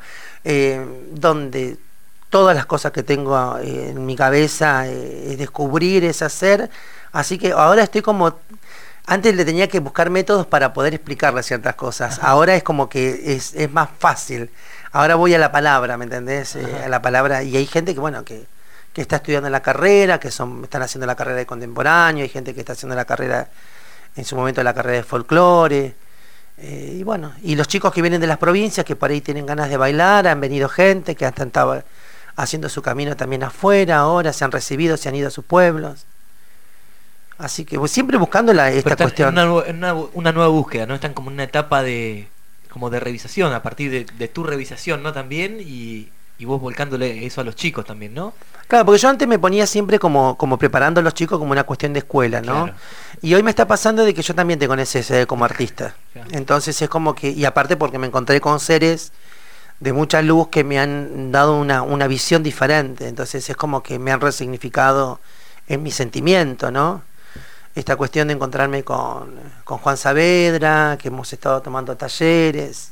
donde todas las cosas que tengo en mi cabeza es descubrir, es hacer. Así que ahora estoy como... Antes le tenía que buscar métodos para poder explicarle ciertas cosas. Ahora es como que es más fácil. Ahora voy a la palabra, ¿me entendés? A la palabra. Y hay gente que, bueno, que está estudiando en la carrera, están haciendo la carrera de contemporáneo, hay gente que está haciendo la carrera, en su momento la carrera de folclore. Y bueno, y los chicos que vienen de las provincias, que por ahí tienen ganas de bailar, han venido gente que han estado haciendo su camino también afuera, ahora se han recibido, se han ido a sus pueblos. Así que siempre buscando esta cuestión. Una nueva búsqueda, ¿no? Están como en una etapa de revisación, a partir de tu revisación, ¿no? También, y vos volcándole eso a los chicos también, ¿no? Claro, porque yo antes me ponía siempre como preparando a los chicos como una cuestión de escuela, ¿no? Claro. Y hoy me está pasando de que yo también tengo necesidad como artista. Claro. Entonces es como que, y aparte porque me encontré con seres de mucha luz que me han dado una visión diferente. Entonces es como que me han resignificado en mi sentimiento, ¿no? Esta cuestión de encontrarme con Juan Saavedra, que hemos estado tomando talleres,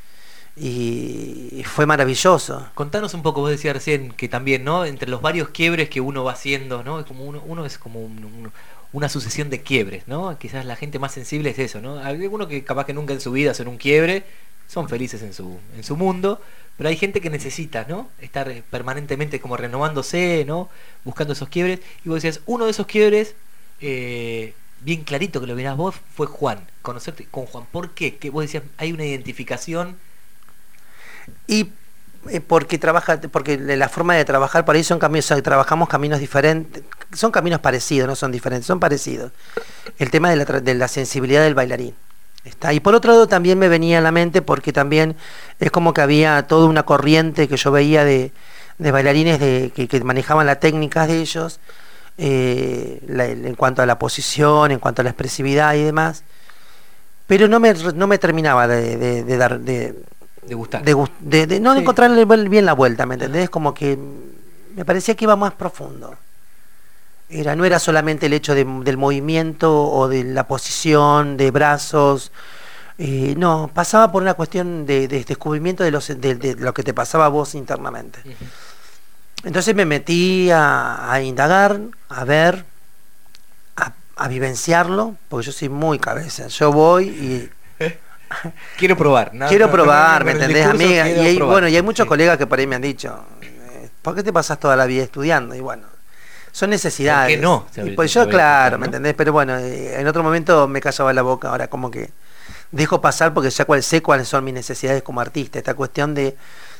y fue maravilloso. Contanos un poco, vos decías recién que también, ¿no? Entre los varios quiebres que uno va haciendo, ¿no? Como uno es como una sucesión de quiebres, ¿no? Quizás la gente más sensible es eso, ¿no? Hay algunos que capaz que nunca en su vida hacen un quiebre, son felices en su mundo, pero hay gente que necesita, ¿no? Estar permanentemente como renovándose, ¿no? Buscando esos quiebres. Y vos decías, uno de esos quiebres, bien clarito que lo verás vos, fue Juan, conocerte con Juan. ¿Por qué? Que vos decías, hay una identificación. Y porque la forma de trabajar por ahí son caminos, trabajamos caminos diferentes, son caminos parecidos, no son diferentes, son parecidos. El tema de la sensibilidad del bailarín está. Y por otro lado también me venía a la mente, porque también es como que había toda una corriente que yo veía de bailarines que manejaban las técnicas de ellos, en cuanto a la posición, en cuanto a la expresividad y demás, pero no me terminaba de gustar, de encontrarle bien la vuelta, ¿me entendés? Como que me parecía que iba más profundo. No era solamente el hecho del movimiento o de la posición de brazos, no, pasaba por una cuestión de descubrimiento de lo que te pasaba a vos internamente. Uh-huh. Entonces me metí a indagar, a ver, a vivenciarlo, porque yo soy muy cabeza. Yo voy y... Quiero probar. Quiero probar, ¿me entendés, amiga? Y hay muchos colegas que por ahí me han dicho, ¿por qué te pasas toda la vida estudiando? Y bueno, son necesidades. ¿Por qué no? Y pues yo, claro, ¿me entendés? Pero bueno, en otro momento me callaba la boca, ahora como que dejo pasar porque ya sé cuáles son mis necesidades como artista. Esta cuestión de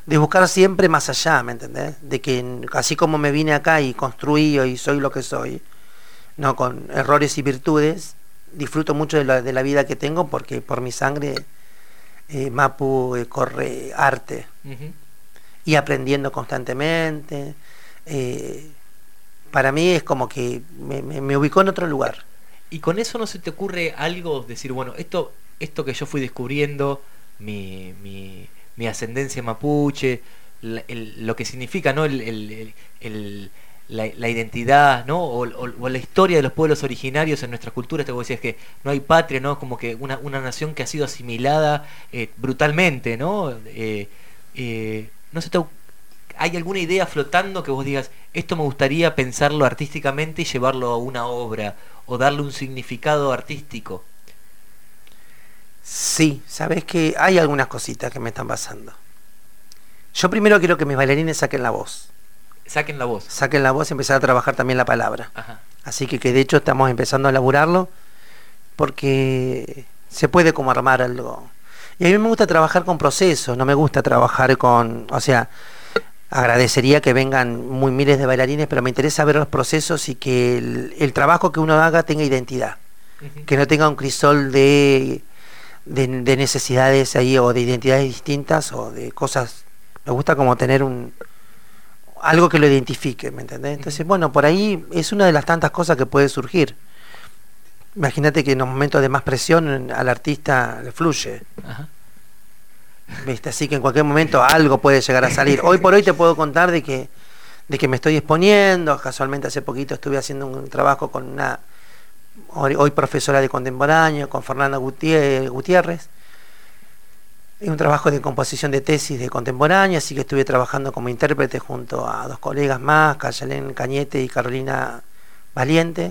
de buscar siempre más allá, ¿me entendés? De que así como me vine acá y construí y soy lo que soy, no, con errores y virtudes, disfruto mucho de la vida que tengo, porque por mi sangre Mapu corre arte. Ujú. Y aprendiendo constantemente. Para mí es como que me ubicó en otro lugar. Y con eso no se te ocurre algo, decir, bueno, esto que yo fui descubriendo, mi ascendencia mapuche, lo que significa, ¿no? La identidad, ¿no? O la historia de los pueblos originarios en nuestra cultura. Esto que vos decías, que no hay patria, ¿no? Como que una nación que ha sido asimilada brutalmente, ¿no? No sé, ¿hay alguna idea flotando que vos digas, esto me gustaría pensarlo artísticamente y llevarlo a una obra, o darle un significado artístico? Sí, sabes que hay algunas cositas que me están pasando. Yo primero quiero que mis bailarines saquen la voz. Saquen la voz. Saquen la voz y empezar a trabajar también la palabra. Ajá. Así que de hecho estamos empezando a elaborarlo, porque se puede como armar algo. Y a mí me gusta trabajar con procesos, no me gusta trabajar con... O sea, agradecería que vengan miles de bailarines, pero me interesa ver los procesos y que el trabajo que uno haga tenga identidad. Uh-huh. Que no tenga un crisol de necesidades ahí, o de identidades distintas, o de cosas. Me gusta como tener algo que lo identifique, ¿me entendés? Entonces, bueno, por ahí es una de las tantas cosas que puede surgir. Imagínate que en los momentos de más presión al artista le fluye. Ajá. ¿Viste? Así que en cualquier momento algo puede llegar a salir. Hoy por hoy te puedo contar de que me estoy exponiendo. Casualmente hace poquito estuve haciendo un trabajo con una hoy profesora de contemporáneo, con Fernanda Gutiérrez. Es un trabajo de composición de tesis de contemporáneo, así que estuve trabajando como intérprete junto a 2 colegas más, Cayalén Cañete y Carolina Valiente.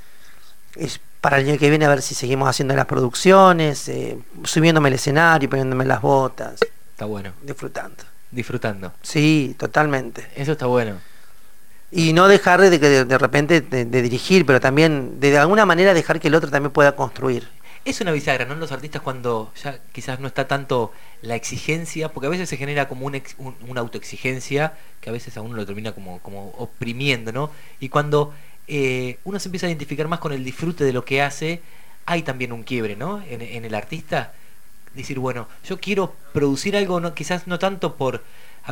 Es para el año que viene, a ver si seguimos haciendo las producciones, subiéndome al escenario, poniéndome las botas. Está bueno. Disfrutando. Sí, totalmente. Eso está bueno. Y no dejar de repente de dirigir, pero también de alguna manera dejar que el otro también pueda construir. Es una bisagra, ¿no? En los artistas, cuando ya quizás no está tanto la exigencia, porque a veces se genera como una autoexigencia que a veces a uno lo termina como oprimiendo, ¿no? Y cuando uno se empieza a identificar más con el disfrute de lo que hace, hay también un quiebre, ¿no? En el artista, decir, bueno, yo quiero producir algo, no, quizás no tanto por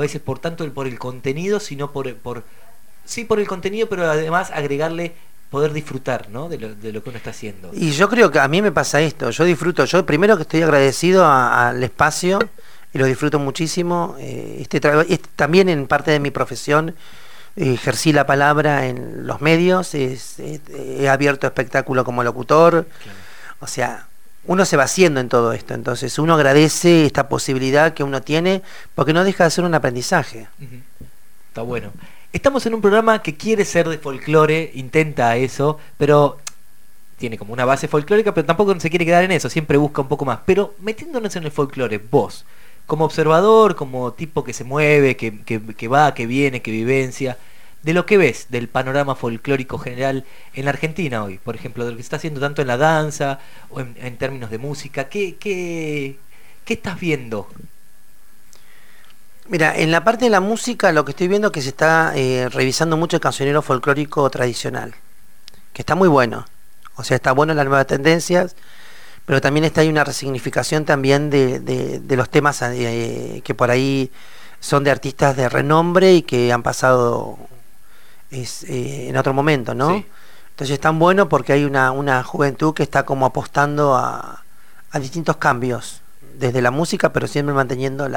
el contenido, sino por el contenido, pero además agregarle poder disfrutar, ¿no? de lo que uno está haciendo. Y yo creo que a mí me pasa esto, yo disfruto, yo primero que estoy agradecido al espacio, y lo disfruto muchísimo, también en parte de mi profesión, ejercí la palabra en los medios, he abierto espectáculo como locutor, claro. O sea, uno se va haciendo en todo esto, entonces uno agradece esta posibilidad que uno tiene, porque no deja de ser un aprendizaje. Uh-huh. Está bueno. Estamos en un programa que quiere ser de folclore, intenta eso, pero tiene como una base folclórica, pero tampoco se quiere quedar en eso, siempre busca un poco más. Pero metiéndonos en el folclore, vos, como observador, como tipo que se mueve, que va, que viene, que vivencia, de lo que ves del panorama folclórico general en la Argentina hoy, por ejemplo, de lo que se está haciendo tanto en la danza o en términos de música, ¿qué estás viendo? Mira, en la parte de la música lo que estoy viendo es que se está revisando mucho el cancionero folclórico tradicional, que está muy bueno. O sea, está bueno las nuevas tendencias, pero también está ahí una resignificación también de los temas que por ahí son de artistas de renombre y que han pasado en otro momento, ¿no? Sí. Entonces es tan bueno porque hay una juventud que está como apostando a distintos cambios desde la música, pero siempre manteniendo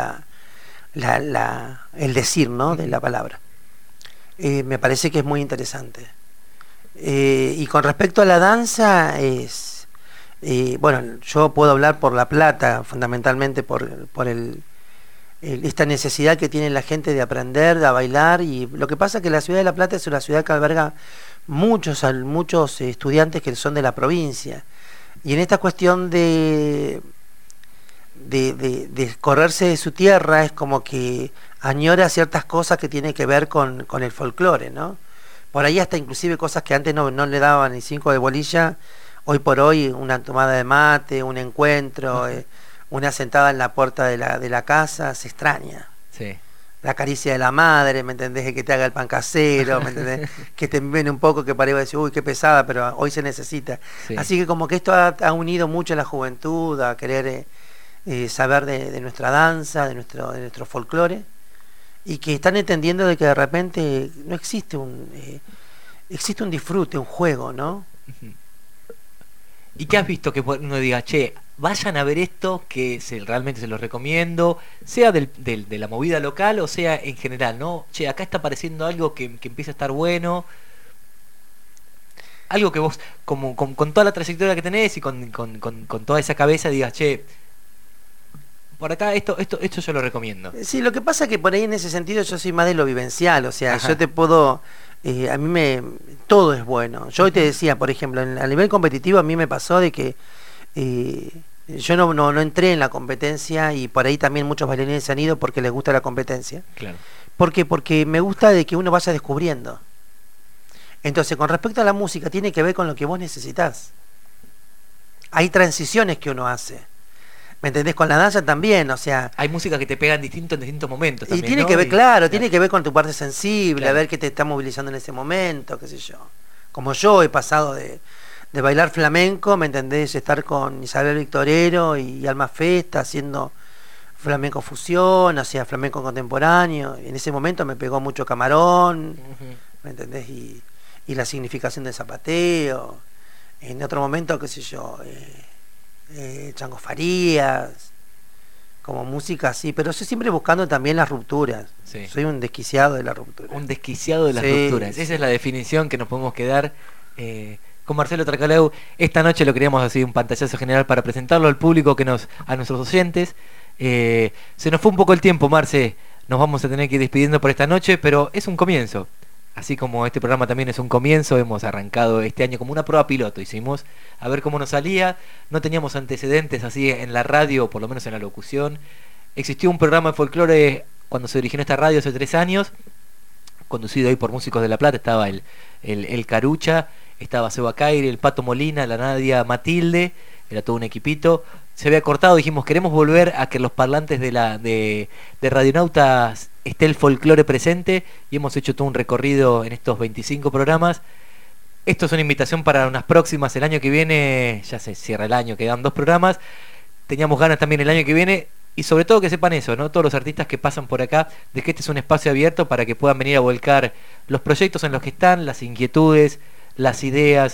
el decir, ¿no? De la palabra. Me parece que es muy interesante. Y con respecto a la danza, bueno, yo puedo hablar por La Plata, fundamentalmente por esta necesidad que tiene la gente de aprender, de bailar, y lo que pasa es que la ciudad de La Plata es una ciudad que alberga muchos estudiantes que son de la provincia, y en esta cuestión de correrse de su tierra es como que añora ciertas cosas que tienen que ver con el folclore, ¿no? Por ahí hasta inclusive cosas que antes no le daban ni 5 de bolilla, hoy por hoy una tomada de mate, un encuentro, una sentada en la puerta de la casa, se extraña. Sí. la caricia de la madre, ¿me entendés? El que te haga el pan casero, ¿me entendés? Que te mimen un poco, que parezca decir, uy, qué pesada, pero hoy se necesita. Sí. Así que como que esto ha unido mucho a la juventud, a querer saber de nuestra danza, de nuestro folclore, y que están entendiendo de que de repente no existe existe un disfrute, un juego, ¿no? ¿Y qué has visto que uno diga, che, vayan a ver esto, que realmente se los recomiendo, sea de la movida local o sea en general, ¿no? Che, acá está apareciendo algo que empieza a estar bueno, algo que vos, como con toda la trayectoria que tenés y con toda esa cabeza, digas, che, por acá esto yo lo recomiendo. Sí, lo que pasa es que por ahí en ese sentido yo soy más de lo vivencial, o sea, Ajá. yo te puedo... a mí todo es bueno. Yo hoy te decía, por ejemplo, a nivel competitivo a mí me pasó de que yo no entré en la competencia, y por ahí también muchos bailarines se han ido porque les gusta la competencia. Claro. ¿Por qué? Porque me gusta de que uno vaya descubriendo. Entonces, con respecto a la música, tiene que ver con lo que vos necesitas. Hay transiciones que uno hace. ¿Me entendés? Con la danza también, o sea... Hay música que te pegan distinto en distintos momentos Y también, tiene ¿no? que ver, claro, tiene que ver con tu parte sensible, Claro. a ver qué te está movilizando en ese momento, qué sé yo. Como yo he pasado de bailar flamenco, ¿me entendés? Estar con Isabel Victorero y Alma Festa haciendo flamenco fusión, o sea, flamenco contemporáneo. En ese momento me pegó mucho Camarón, Ujú. ¿me entendés? Y la significación del zapateo. En otro momento, qué sé yo, Chango Farías, como música así, pero yo siempre buscando también las rupturas. Sí. Soy un desquiciado de la ruptura. Un desquiciado de las Sí, rupturas. sí. Esa es la definición que nos podemos quedar con Marcelo Tracaleu. Esta noche lo queríamos así un pantallazo general para presentarlo al público, a nuestros oyentes. Se nos fue un poco el tiempo, Marce. Nos vamos a tener que ir despidiendo por esta noche, pero es un comienzo. Así como este programa también es un comienzo, hemos arrancado este año como una prueba piloto. Hicimos a ver cómo nos salía. No teníamos antecedentes así en la radio, por lo menos en la locución. Existió un programa de folclore cuando se originó esta radio hace 3 años, conducido ahí por músicos de La Plata. Estaba el Carucha, estaba Seba Caire, el Pato Molina, la Nadia Matilde, era todo un equipito. Se había cortado, dijimos, queremos volver a que los parlantes de Radionautas esté el folclore presente, y hemos hecho todo un recorrido en estos 25 programas. Esto es una invitación para unas próximas. El año que viene, ya se cierra el año, quedan 2 programas. Teníamos ganas también el año que viene, y sobre todo que sepan eso, ¿no? Todos los artistas que pasan por acá, de que este es un espacio abierto para que puedan venir a volcar los proyectos en los que están, las inquietudes, las ideas.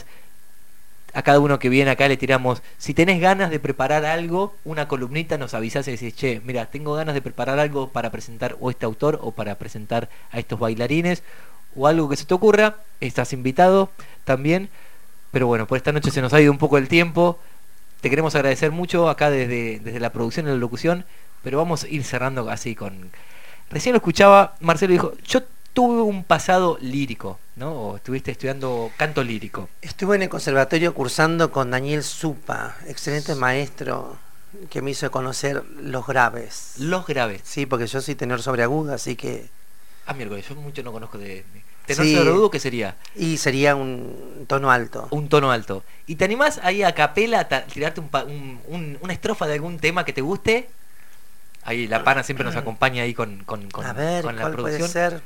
A cada uno que viene acá le tiramos, si tenés ganas de preparar algo, una columnita, nos avisás y decís, che, mira, tengo ganas de preparar algo para presentar o este autor o para presentar a estos bailarines, o algo que se te ocurra, estás invitado también. Pero bueno, por esta noche se nos ha ido un poco el tiempo. Te queremos agradecer mucho acá desde la producción y la locución, pero vamos a ir cerrando así con... Recién lo escuchaba, Marcelo dijo, yo tuve un pasado lírico, ¿no? O estuviste estudiando canto lírico. Estuve en el conservatorio cursando con Daniel Zupa, excelente maestro que me hizo conocer los graves. Los graves. Sí, porque yo soy tenor sobreagudo, así que... Ah, miércoles, yo mucho no conozco de tenor Sí. sobreagudo, ¿qué sería? Y sería un tono alto. Un tono alto. ¿Y te animás ahí a capela a tirarte una estrofa de algún tema que te guste? Ahí la pana siempre nos acompaña ahí con A ver, con la ¿cuál puede producción. ser?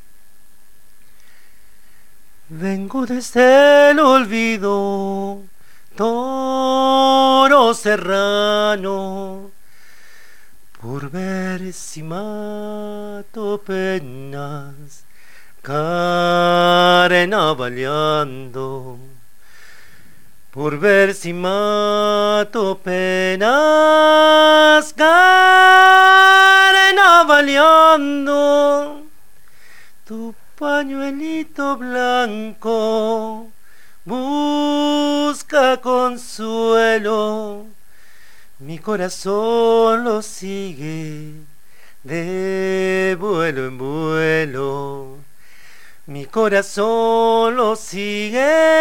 Vengo desde el olvido, toro serrano, por ver si mato penas, carnavaleando. Por ver si mato penas, carnavaleando. Tu pañuelito blanco busca consuelo, mi corazón lo sigue de vuelo en vuelo, mi corazón lo sigue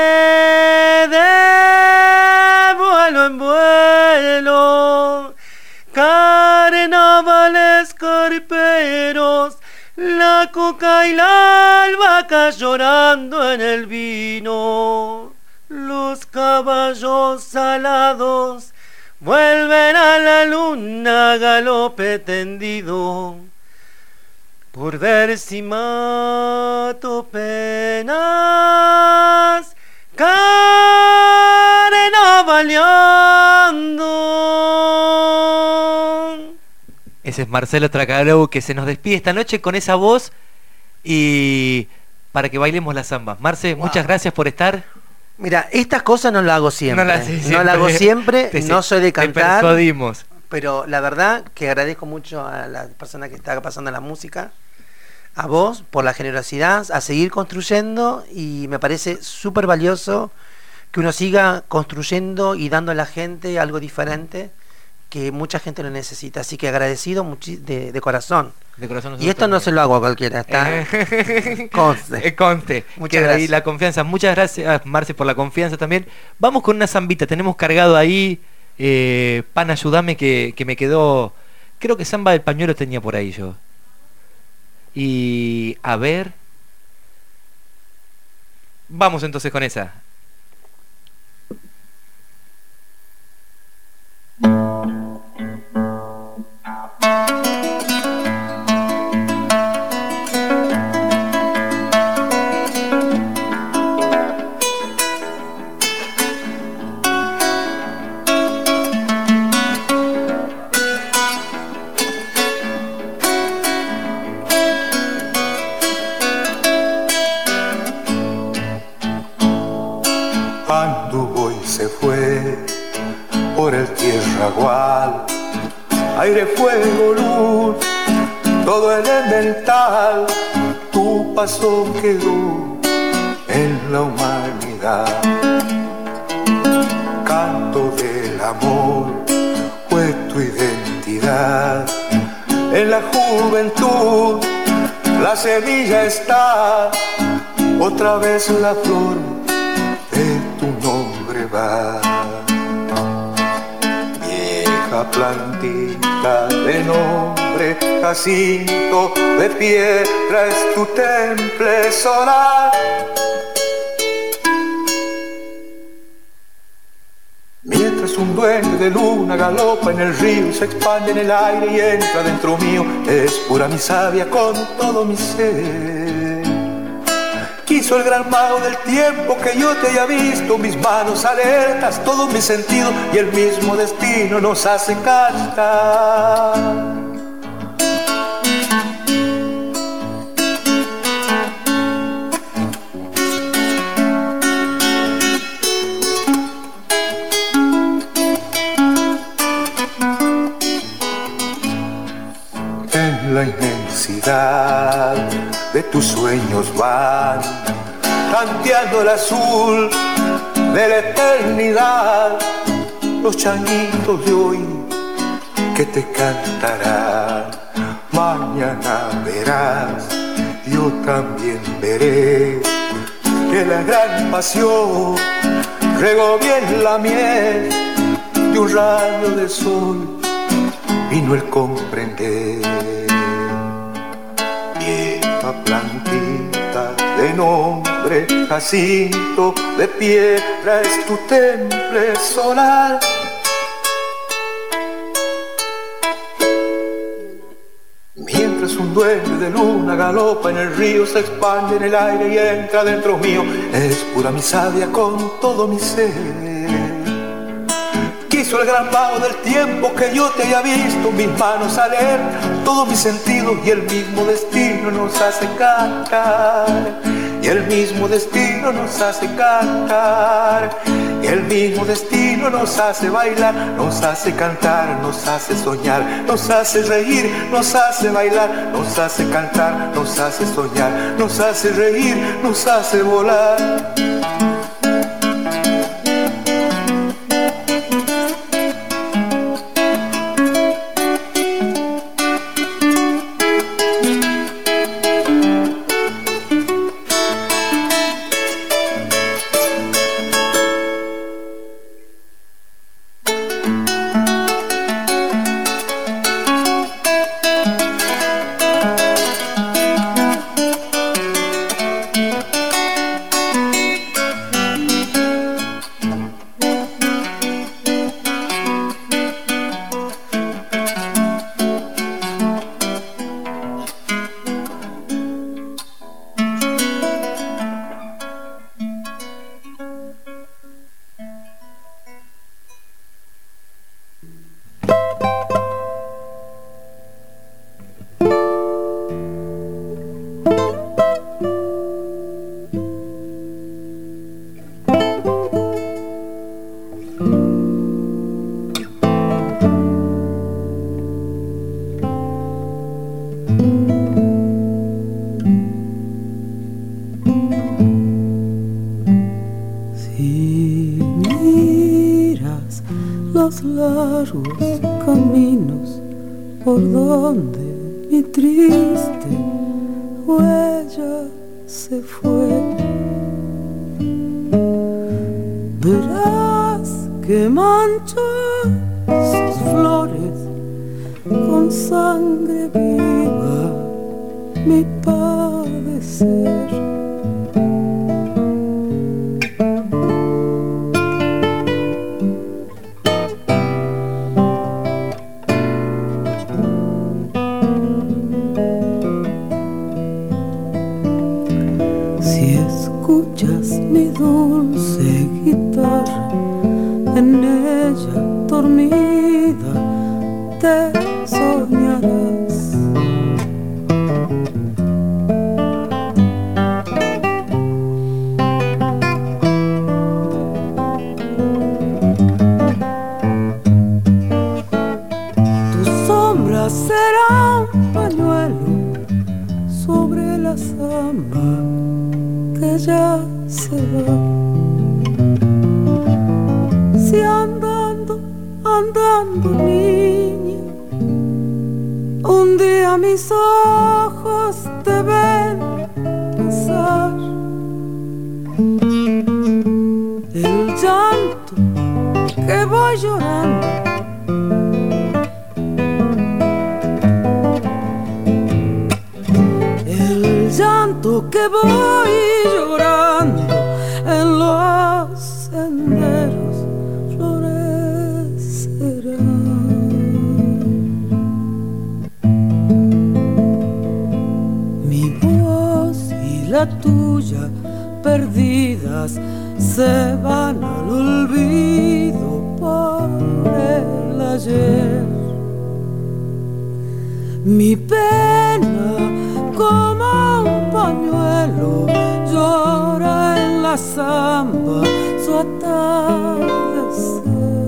de vuelo en vuelo. Carnavales carperos, la coca y la albahaca llorando en el vino. Los caballos alados vuelven a la luna a galope tendido. Por ver si mato penas, carnavalando. Ese es Marcelo Tracalou, que se nos despide esta noche con esa voz y para que bailemos la zamba. Marce, muchas gracias por estar. Mira, estas cosas no las hago siempre. No las haces No las hago siempre, no soy de Te cantar. persuadimos. Pero la verdad que agradezco mucho a la persona que está pasando la música, a vos por la generosidad, a seguir construyendo, y me parece súper valioso que uno siga construyendo y dando a la gente algo diferente que mucha gente lo necesita. Así que agradecido de corazón. De corazón Y esto no se lo hago a cualquiera, está conste. Conste. Muchas Queda ahí gracias. la confianza. Muchas gracias, Marce, por la confianza también. Vamos con una zambita. Tenemos cargado ahí, Pan, ayúdame, que me quedó. Creo que Samba del Pañuelo tenía por ahí yo. Y a ver. Vamos entonces con esa. Anduvo y se fue por el tierragual, aire, fuego, luz, todo elemental, tu paso quedó en la humanidad. Canto del amor fue tu identidad, en la juventud la semilla está, otra vez la flor de tu nombre va. Vieja plantita de nombre Jacinto, de piedra es tu temple solar. Mientras un duende de luna galopa en el río, se expande en el aire y entra dentro mío, es pura mi savia con todo mi ser. Quiso el gran mago del tiempo que yo te haya visto, mis manos alertas, todos mis sentidos, y el mismo destino nos hace cantar. En la inmensidad de tus sueños van tanteando el azul de la eternidad, los changuitos de hoy que te cantarán. Mañana verás, yo también veré, que la gran pasión regó bien la miel de un rayo de sol, vino el comprender. Vieja plantita de nombre Jacinto, de piedra es tu temple solar. Mientras un duende de luna galopa en el río, se expande en el aire y entra dentro mío, es pura mi savia con todo mi ser. Quiso el gran mago del tiempo que yo te haya visto, mis manos alertas, todos mis sentidos, y el mismo destino nos hace cantar. Y el mismo destino nos hace cantar. Y el mismo destino nos hace bailar, nos hace cantar, nos hace soñar, nos hace reír, nos hace bailar, nos hace cantar, nos hace soñar, nos hace reír, nos hace volar. Si miras los largos caminos por donde mi triste huella se fue, verás que manchó sus flores con sangre viva mi padecer. Si escuchas mi dulce guitarra, en ella dormida te soñarás. Tu sombra será un pañuelo sobre la samba que ya se va. Si andando, andando niña, un día mis ojos te ven pasar, el llanto que voy llorando, el llanto que voy llorando en los senderos florecerá. Mi voz y la tuya perdidas se van al olvido por el ayer. Mi pena como un pañuelo llora en la samba su atardecer.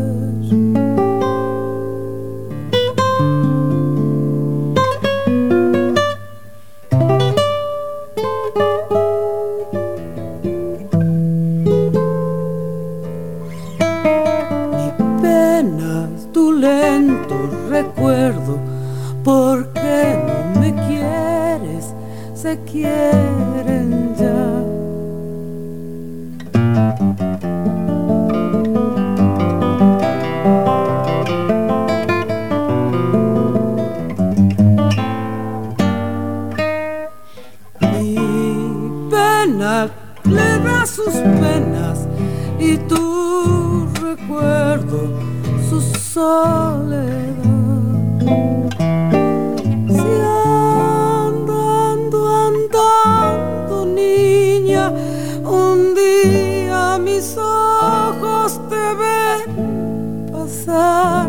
Mi pena es tu lento recuerdo, porque no me quieres, se quieren ya. Mi pena le da sus penas y tu recuerdo su soledad. Si andando, andando niña, un día mis ojos te ven pasar,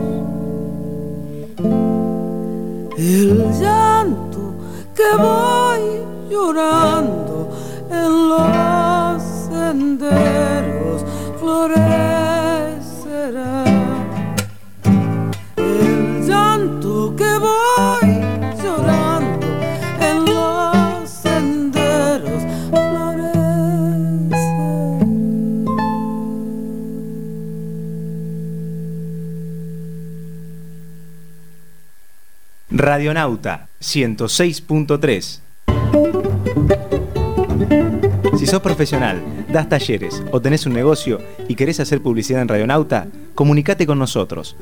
el llanto que voy llorando en los senderos florecerá. El llanto que voy llorando en los senderos florecerá. Radionauta 106.3. Si sos profesional, das talleres o tenés un negocio y querés hacer publicidad en Radionauta, comunicate con nosotros.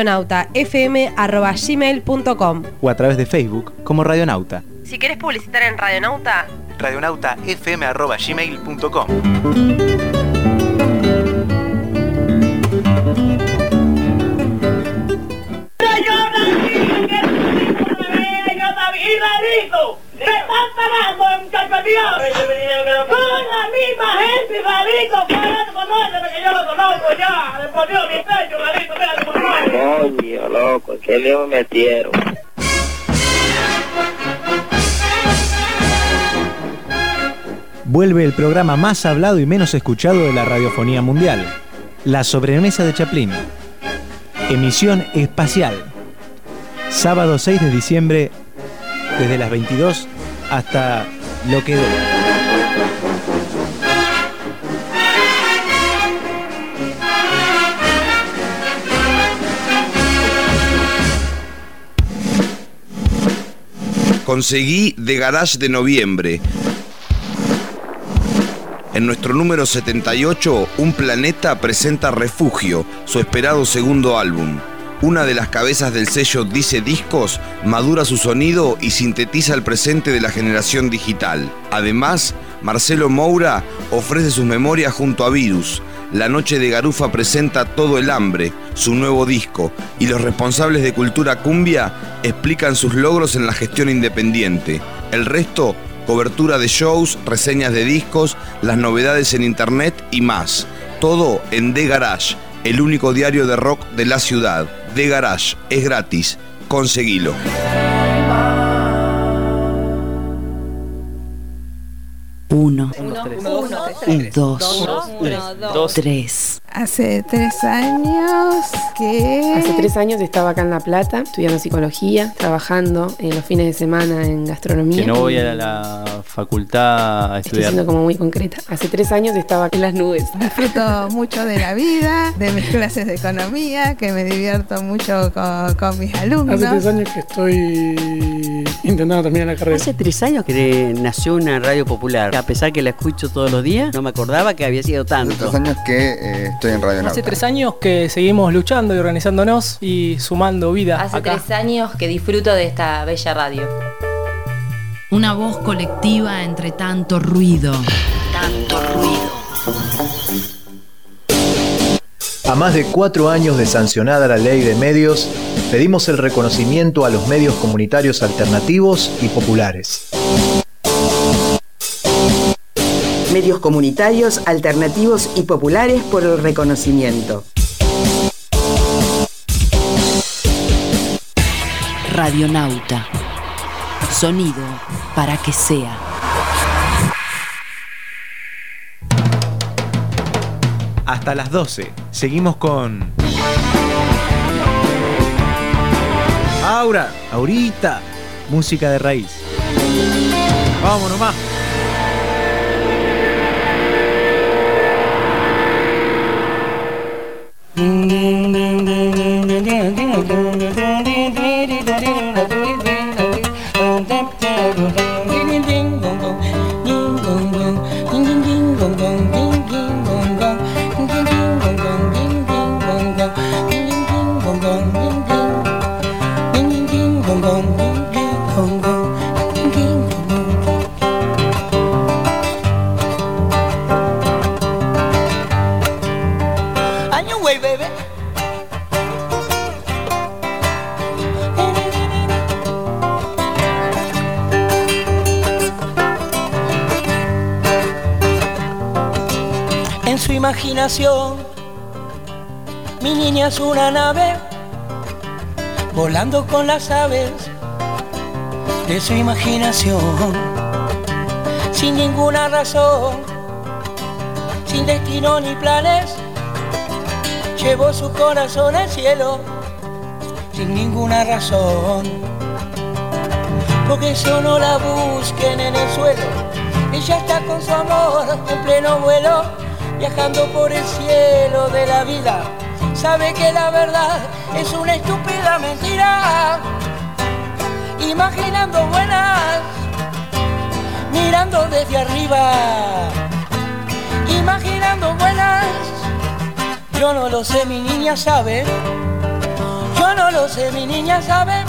radionautafm@gmail.com O a través de Facebook como Radionauta. Si querés publicitar en Radionauta, radionautafm@gmail.com. ¡Me están pagando, muchachos, tío! ¡Con la misma gente, Rarito! ¡Conóceme que yo lo conozco ya! ¡Me ponió mi pecho, Rarito! ¡Mira, por favor! Coño, loco, ¿qué le metieron? Vuelve el programa más hablado y menos escuchado de la radiofonía mundial, La Sobremesa de Chaplin. Emisión espacial. Sábado 6 de diciembre, desde las 22 hasta lo que dé. Conseguí de Garage de noviembre. En nuestro número 78, Un Planeta presenta Refugio, su esperado segundo álbum. Una de las cabezas del sello Dice Discos madura su sonido y sintetiza el presente de la generación digital. Además, Marcelo Moura ofrece sus memorias junto a Virus. La Noche de Garufa presenta Todo el Hambre, su nuevo disco, y los responsables de Cultura Cumbia explican sus logros en la gestión independiente. El resto, cobertura de shows, reseñas de discos, las novedades en internet y más. Todo en The Garage, el único diario de rock de la ciudad. The Garage, es gratis, conseguilo. Uno, dos, tres. Hace 3 años que... Hace 3 años estaba acá en La Plata, estudiando psicología, trabajando en los fines de semana en gastronomía. Que no voy a la facultad a estudiar. Estoy siendo como muy concreta. Hace 3 años estaba en las nubes. Disfruto mucho de la vida, de mis clases de economía, que me divierto mucho con mis alumnos. Hace 3 años que estoy intentando terminar la carrera. Hace 3 años que nació una radio popular. A pesar que la escucho todos los días, no me acordaba que había sido tanto. Hace 3 años que estoy en Radio Nauta. Hace 3 años que seguimos luchando y organizándonos y sumando vida. Hace acá. 3 años que disfruto de esta bella radio. Una voz colectiva entre tanto ruido. Tanto ruido. A más de 4 años de sancionada la ley de medios, pedimos el reconocimiento a los medios comunitarios alternativos y populares. Medios comunitarios, alternativos y populares por el reconocimiento. Radionauta. Sonido para que sea. Hasta las 12. Seguimos con... Aurita. Música de raíz. Vamos nomás. En su imaginación, mi niña es una nave volando con las aves de su imaginación, sin ninguna razón, sin destino ni planes, llevó su corazón al cielo, sin ninguna razón, porque eso no la busquen en el suelo, ella está con su amor en pleno vuelo, viajando por el cielo de la vida, sabe que la verdad es una estúpida mentira, imaginando buenas, mirando desde arriba, imaginando buenas, yo no lo sé, mi niña sabe, yo no lo sé, mi niña sabe.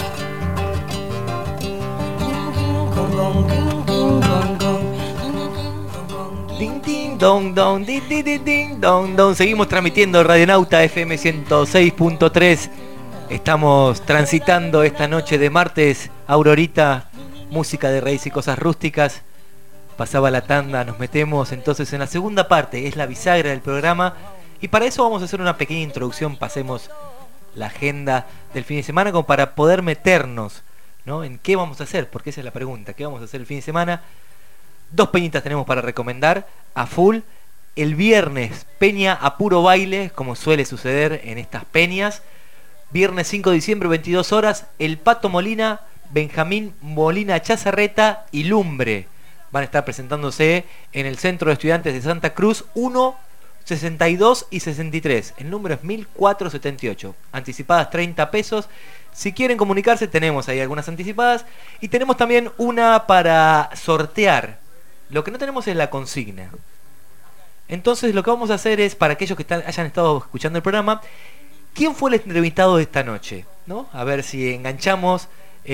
Ding ding dong dong ding ding ding ding dong dong. Seguimos transmitiendo Radionauta FM 106.3. Estamos transitando esta noche de martes. Aurorita, música de raíz y cosas rústicas. Pasaba la tanda, nos metemos entonces en la segunda parte, es la bisagra del programa. Y para eso vamos a hacer una pequeña introducción. Pasemos la agenda del fin de semana como para poder meternos, ¿no?, en qué vamos a hacer, porque esa es la pregunta. ¿Qué vamos a hacer el fin de semana? 2 peñitas tenemos para recomendar a full. El viernes, peña a puro baile, como suele suceder en estas peñas. Viernes 5 de diciembre, 22 horas, el Pato Molina Benjamín Molina Chazarreta y Lumbre. Van a estar presentándose en el Centro de Estudiantes de Santa Cruz 1, 62 y 63. El número es 1478. Anticipadas 30 pesos. Si quieren comunicarse, tenemos ahí algunas anticipadas. Y tenemos también una para sortear. Lo que no tenemos es la consigna. Entonces lo que vamos a hacer es, para aquellos que hayan estado escuchando el programa, ¿quién fue el entrevistado de esta noche? ¿No? A ver si enganchamos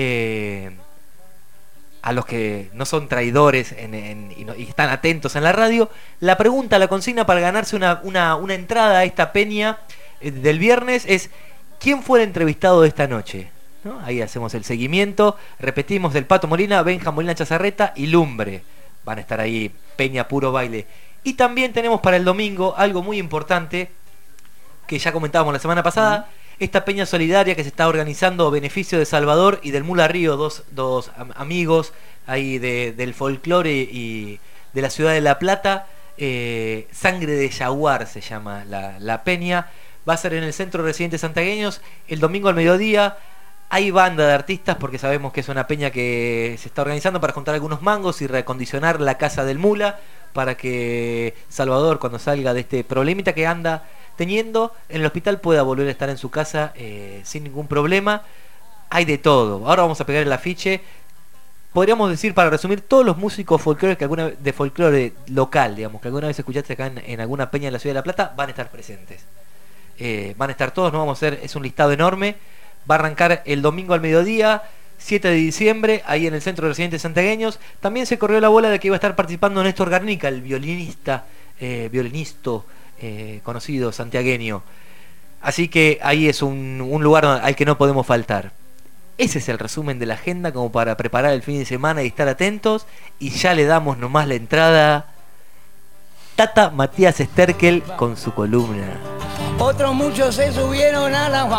a los que no son traidores y están atentos en la radio. La pregunta, la consigna para ganarse una entrada a esta peña del viernes es: ¿quién fue el entrevistado de esta noche? ¿No? Ahí hacemos el seguimiento. Repetimos: del Pato Molina, Benja Molina Chazarreta y Lumbre. Van a estar ahí, peña puro baile. Y también tenemos para el domingo algo muy importante que ya comentábamos la semana pasada. Esta peña solidaria que se está organizando a beneficio de Salvador y del Mula Río, dos amigos ahí del folclore y de la ciudad de La Plata. Sangre de Jaguar se llama la peña. Va a ser en el Centro de Residentes Santiagueños el domingo al mediodía. Hay banda de artistas porque sabemos que es una peña que se está organizando para juntar algunos mangos y reacondicionar la casa del Mula para que Salvador, cuando salga de este problemita que anda teniendo en el hospital, pueda volver a estar en su casa sin ningún problema. Hay de todo. Ahora vamos a pegar el afiche. Podríamos decir, para resumir, todos los músicos folclore de folclore local, digamos, que alguna vez escuchaste acá en alguna peña en la ciudad de La Plata, van a estar presentes. Van a estar todos, no vamos a hacer, es un listado enorme. Va a arrancar el domingo al mediodía, 7 de diciembre, ahí en el Centro de Residentes Santiagueños. También se corrió la bola de que iba a estar participando Néstor Garnica, el violinista, conocido santiagueño. Así que ahí es un lugar al que no podemos faltar. Ese es el resumen de la agenda como para preparar el fin de semana y estar atentos. Y ya le damos nomás la entrada. Tata Matías Sterkel con su columna. Otros muchos se subieron a la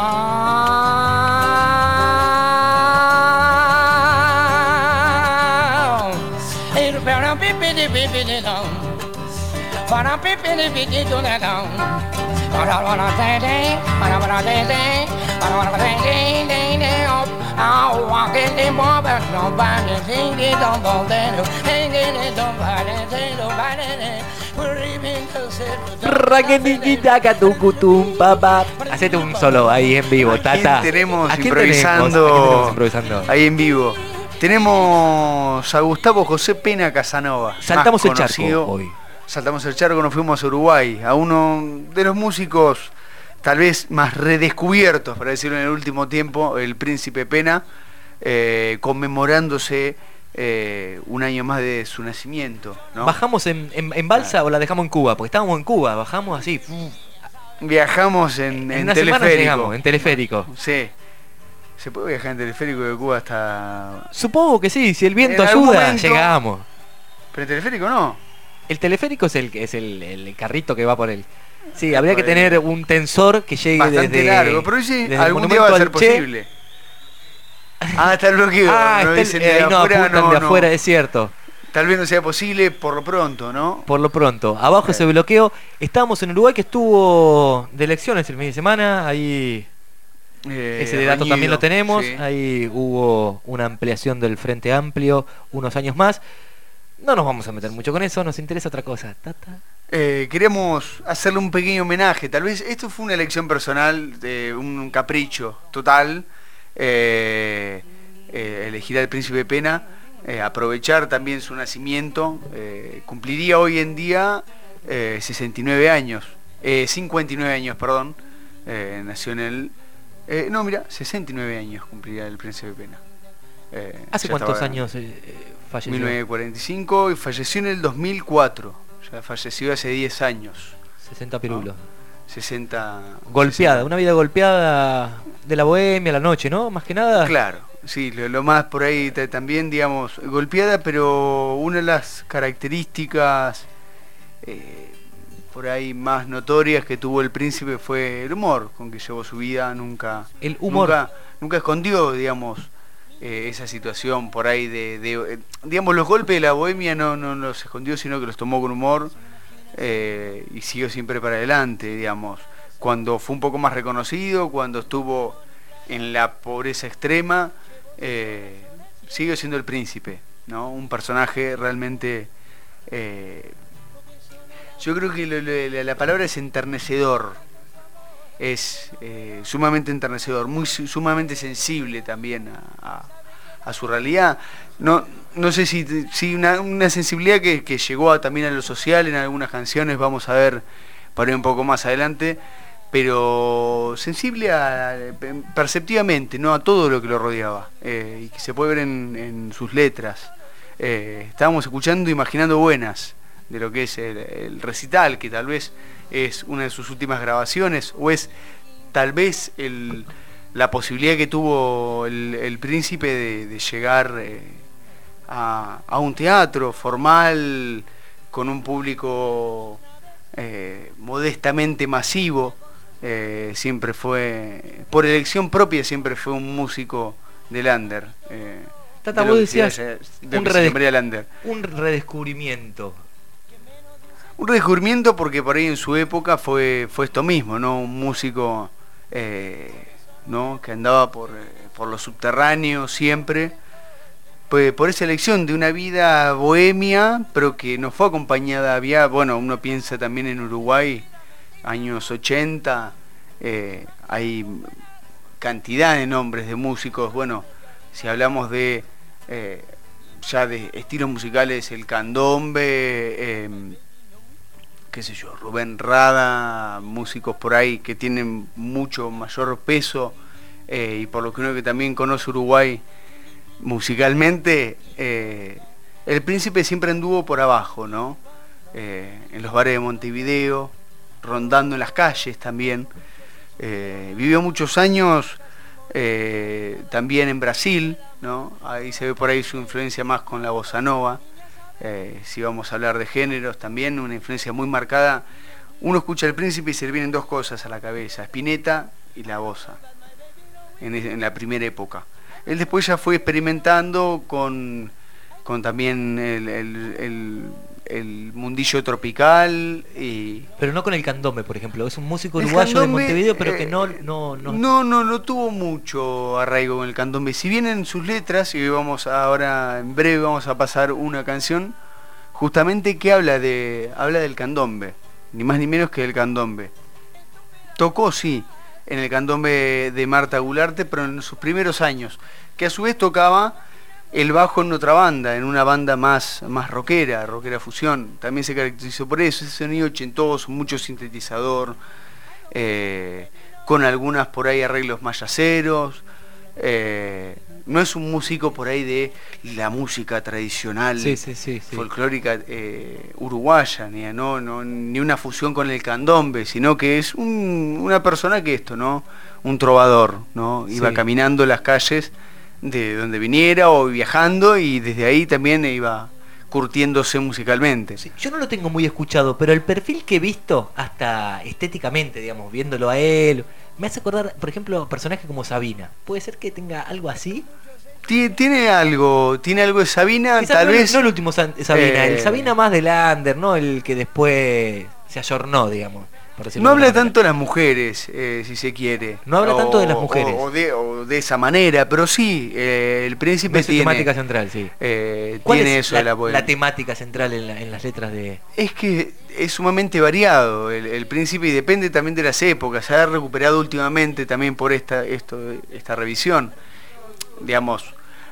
Hacete un solo ahí en vivo, Tata. Tenemos improvisando ahí en vivo. Tenemos a Gustavo José Pena Casanova. Saltamos el charco hoy. Saltamos el charco, nos fuimos a Uruguay, a uno de los músicos tal vez más redescubiertos, para decirlo en el último tiempo, el Príncipe Pena, conmemorándose un año más de su nacimiento, ¿no? ¿Bajamos en balsa o la dejamos en Cuba? Porque estábamos en Cuba, bajamos así. Viajamos en una teleférico. Semana llegamos, en teleférico. Sí. ¿Se puede viajar en teleférico de Cuba hasta...? Supongo que sí, si el viento ayuda, llegamos. Pero en teleférico no. El teleférico es el carrito que va por él. Sí, habría que tener un tensor que llegue bastante largo, pero sí, algún día va a ser posible. Está el bloqueo. De afuera, es cierto. Tal vez no sea posible por lo pronto, ¿no? Por lo pronto. Abajo ese bloqueo. Estábamos en Uruguay, que estuvo de elecciones el fin de semana. Ahí ese dato también lo tenemos. Sí. Ahí hubo una ampliación del Frente Amplio unos años más. No nos vamos a meter mucho con eso, nos interesa otra cosa. Tata. Queremos hacerle un pequeño homenaje. Tal vez esto fue una elección personal, un capricho total. Elegir al Príncipe Pena, aprovechar también su nacimiento. Cumpliría hoy en día 59 años. 59 años, perdón. Nació en el... 69 años cumpliría el Príncipe Pena. ¿Hace cuántos años falleció? 1945 y falleció en el 2004. Ya falleció hace 10 años. 60 pirulos. 60... Golpeada, 60. Una vida golpeada de la bohemia a la noche, ¿no? Más que nada. Claro, sí, lo más por ahí también, digamos, golpeada, pero una de las características por ahí más notorias que tuvo el príncipe fue el humor con que llevó su vida. Nunca escondió, digamos, esa situación por ahí digamos, los golpes de la bohemia no los escondió, sino que los tomó con humor y siguió siempre para adelante, digamos. Cuando fue un poco más reconocido, cuando estuvo en la pobreza extrema, sigue siendo el príncipe, ¿no? Un personaje realmente... yo creo que la palabra es enternecedor. Es sumamente enternecedor, sumamente sensible también a su realidad. No sé si una sensibilidad que llegó también a lo social en algunas canciones, vamos a ver por ahí un poco más adelante, pero sensible perceptivamente, ¿no? A todo lo que lo rodeaba, y que se puede ver en sus letras. Estábamos escuchando Imaginando Buenas, de lo que es el recital, que tal vez es una de sus últimas grabaciones, o es tal vez la posibilidad que tuvo el príncipe de llegar a un teatro formal con un público modestamente masivo. Siempre fue, por elección propia, siempre fue un músico del under. Tata, vos decías un redescubrimiento. Un redescubrimiento porque por ahí en su época fue esto mismo, ¿no? Un músico ¿no? que andaba por los subterráneos siempre, pues por esa elección de una vida bohemia, pero que no fue acompañada, uno piensa también en Uruguay, años 80, hay cantidad de nombres de músicos, si hablamos de ya de estilos musicales, el candombe, qué sé yo, Rubén Rada, músicos por ahí que tienen mucho mayor peso, y por lo que uno que también conoce Uruguay musicalmente, el príncipe siempre anduvo por abajo, ¿no? En los bares de Montevideo, rondando en las calles también. Vivió muchos años también en Brasil, ¿no? Ahí se ve por ahí su influencia más con la bossa nova. Si vamos a hablar de géneros también, una influencia muy marcada. Uno escucha al príncipe y se le vienen dos cosas a la cabeza: Spinetta y la bossa, en la primera época. Él después ya fue experimentando con también el mundillo tropical, pero no con el candombe, por ejemplo. Es un músico uruguayo de Montevideo, pero que no tuvo mucho arraigo con el candombe. Si bien en sus letras, y ahora en breve vamos a pasar una canción justamente que habla del candombe, ni más ni menos que del candombe. Tocó, sí, en el candombe de Marta Gularte, pero en sus primeros años, que a su vez tocaba el bajo en otra banda, en una banda más rockera fusión. También se caracterizó por eso, ese sonido ochentoso, mucho sintetizador, con algunas por ahí arreglos mayaceros. No es un músico por ahí de la música tradicional, folclórica uruguaya, ni una fusión con el candombe, sino que es una persona que un trovador, ¿no? Iba caminando las calles de donde viniera o viajando, y desde ahí también iba curtiéndose musicalmente. Sí, yo no lo tengo muy escuchado, pero el perfil que he visto, hasta estéticamente, digamos, viéndolo a él, me hace acordar, por ejemplo, personajes como Sabina. ¿Puede ser que tenga algo así? Tiene algo de Sabina. Quizás tal vez no el último Sabina, el Sabina más del under, ¿no? El que después se ayornó, digamos. No habla tanto de las mujeres, si se quiere. No habla tanto de las mujeres. O de esa manera, pero sí, el príncipe tiene... temática central, sí. ¿Cuál tiene es eso la temática central en las letras de...? Es que es sumamente variado el príncipe, y depende también de las épocas. Se ha recuperado últimamente también por esta revisión. Digamos,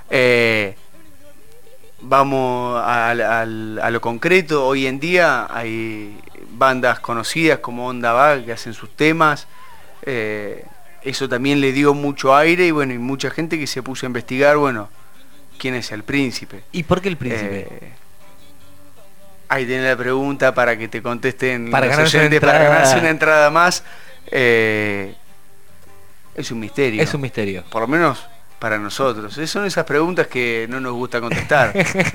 vamos a lo concreto. Hoy en día hay bandas conocidas como Onda Vaga que hacen sus temas, eso también le dio mucho aire, y y mucha gente que se puso a investigar, quién es el príncipe. ¿Y por qué el príncipe? Ahí tenés la pregunta para que te contesten para ganarse una entrada más. Es un misterio. Es un misterio. Por lo menos para nosotros. Son esas preguntas que no nos gusta contestar.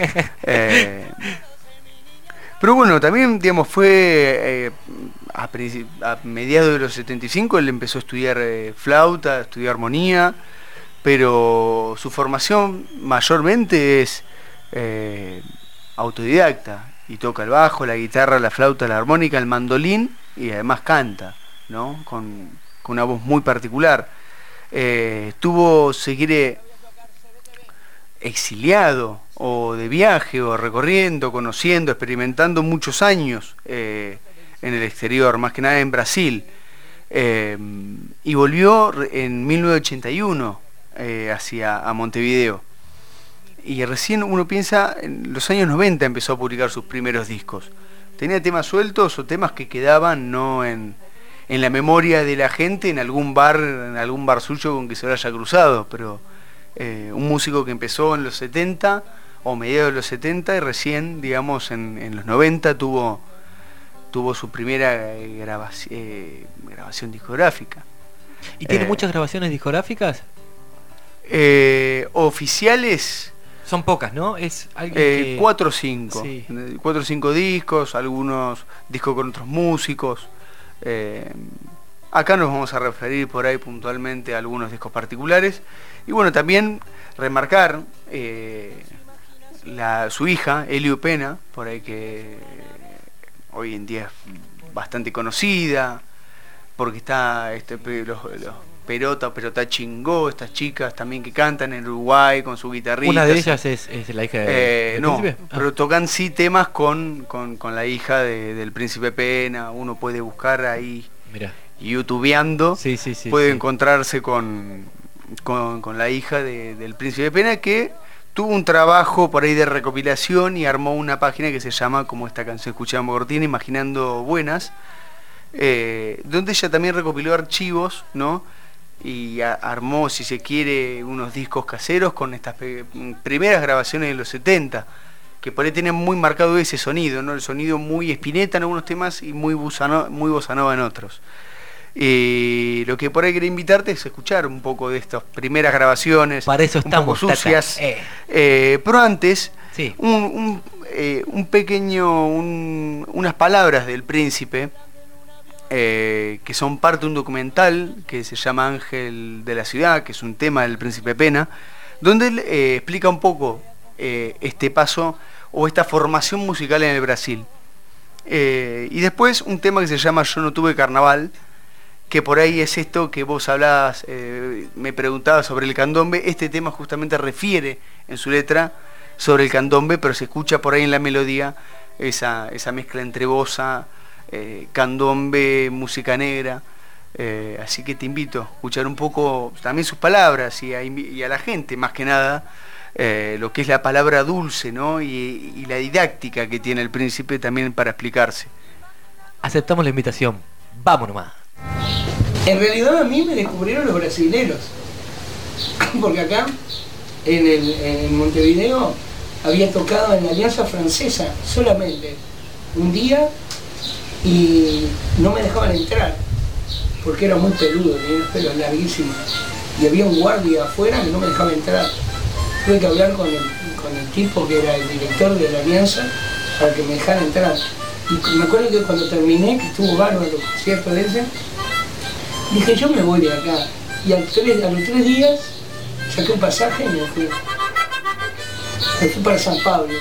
Pero también, digamos, fue a mediados de los 75, él empezó a estudiar flauta, a estudiar armonía, pero su formación mayormente es autodidacta, y toca el bajo, la guitarra, la flauta, la armónica, el mandolín, y además canta, ¿no? Con una voz muy particular. exiliado o de viaje o recorriendo, conociendo, experimentando muchos años en el exterior, más que nada en Brasil, y volvió en 1981 a Montevideo, y recién uno piensa en los años 90 empezó a publicar sus primeros discos. Tenía temas sueltos o temas que quedaban no en la memoria de la gente en algún bar suyo con que se lo haya cruzado, pero un músico que empezó en los 70 o mediados de los 70 y recién, digamos, en los 90 tuvo su primera grabación discográfica. ¿Y tiene muchas grabaciones discográficas? Oficiales son pocas, ¿no? Es alguien que... 4 o 5. Sí. 4 o 5 discos, algunos discos con otros músicos. Acá nos vamos a referir por ahí puntualmente a algunos discos particulares. Y bueno, también remarcar su hija, Elio Pena, por ahí que hoy en día es bastante conocida, porque está los Perota Chingó, estas chicas también que cantan en Uruguay con su guitarrita. Una de ellas es la hija del no, príncipe. pero tocan sí temas con la hija del Príncipe Pena. Uno puede buscar ahí, mirá, youtubeando, puede encontrarse con la hija del Príncipe Pena, que tuvo un trabajo por ahí de recopilación y armó una página que se llama, como esta canción escuchamos Cortina, Imaginando Buenas, donde ella también recopiló archivos, ¿no? Y armó, si se quiere, unos discos caseros con estas primeras grabaciones de los 70, que por ahí tienen muy marcado ese sonido, ¿no? El sonido muy Spinetta en algunos temas y muy bossa nova en otros. Lo que por ahí quería invitarte es escuchar un poco de estas primeras grabaciones. Para eso estamos, un poco sucias. Pero antes, sí, unas palabras del príncipe, que son parte de un documental que se llama Ángel de la Ciudad, que es un tema del Príncipe Pena, donde él explica un poco este paso o esta formación musical en el Brasil. Y después un tema que se llama Yo no tuve carnaval, que por ahí es esto que vos hablabas, me preguntabas sobre el candombe. Este tema justamente refiere en su letra sobre el candombe, pero se escucha por ahí en la melodía esa mezcla entre bossa, candombe, música negra. Así que te invito a escuchar un poco también sus palabras y a la gente, más que nada, lo que es la palabra dulce, ¿no? Y la didáctica que tiene el príncipe también para explicarse. Aceptamos la invitación. Vamos nomás. En realidad a mí me descubrieron los brasileros, porque acá en Montevideo había tocado en la Alianza Francesa solamente un día y no me dejaban entrar porque era muy peludo, tenía los pelos larguísimos y había un guardia afuera que no me dejaba entrar. Tuve que hablar con el tipo que era el director de la Alianza para que me dejara entrar. Y me acuerdo que cuando terminé, que estuvo bárbaro el concierto de ese, dije, yo me voy de acá. Y a los 3 días saqué un pasaje y me fui para San Pablo.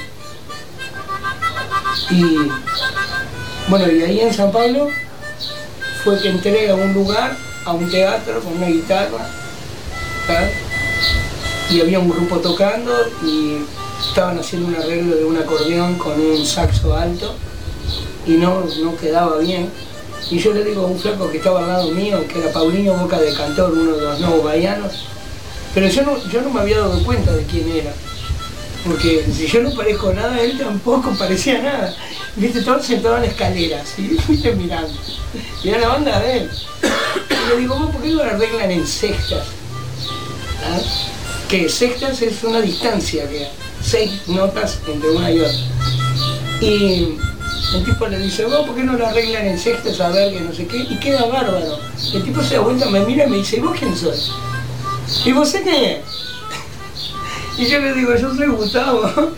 Y bueno, y ahí en San Pablo fue que entré a un lugar, a un teatro con una guitarra, ¿sabes? Y había un grupo tocando y estaban haciendo un arreglo de un acordeón con un saxo alto y no quedaba bien. Y yo le digo a un flaco que estaba al lado mío, que era Paulinho Boca de Cantor, uno de los nuevos baianos, pero yo no me había dado cuenta de quién era, porque si yo no parezco nada, él tampoco parecía nada. Viste, todos sentados en escaleras, y fuiste mirando. Y era la banda de él. Y le digo, ¿vos por qué no lo arreglan en sextas? ¿Ah? Que sextas es una distancia, que 6 notas entre una y otra. Y el tipo le dice, vos, ¿por qué no lo arreglan en sextas a ver que no sé qué? Y queda bárbaro. El tipo se da vuelta, me mira y me dice, ¿y vos quién sos? ¿Y vos sé qué es? Y yo le digo, yo soy Gustavo.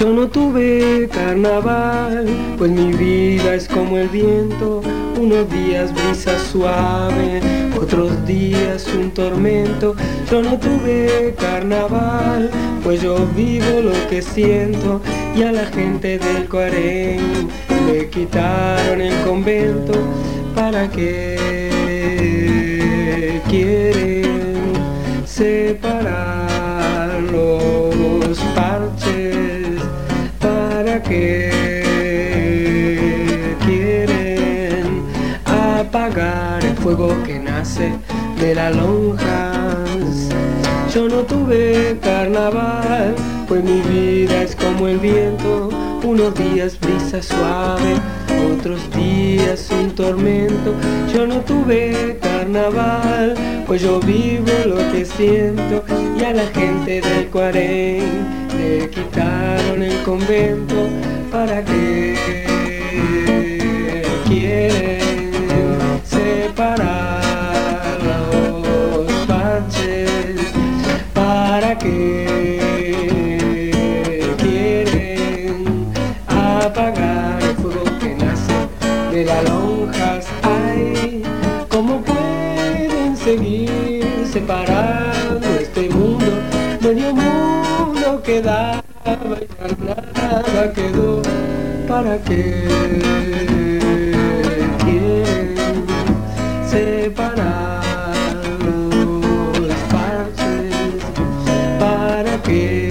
Yo no tuve carnaval, pues mi vida es como el viento, unos días brisa suave, otros días un tormento. Yo no tuve carnaval, pues yo vivo lo que siento, y a la gente del Cuarén le quitaron el convento. ¿Para qué quieren separar los parches? ¿Para qué quieren apagar el fuego que nace de las lonjas? Yo no tuve carnaval, pues mi vida es como el viento, unos días brisa suave, otros días un tormento. Yo no tuve carnaval, pues yo vivo lo que siento, y a la gente del Cuarén le quitaron el convento. ¿Para qué quieren separar los parches? ¿Para qué quieren apagar el fuego que nace de las lonjas? Ay, ¿cómo pueden seguir separando este mundo? Medio mundo quedaba y nada quedó. ¿Para qué quieren separar los parches? ¿Para qué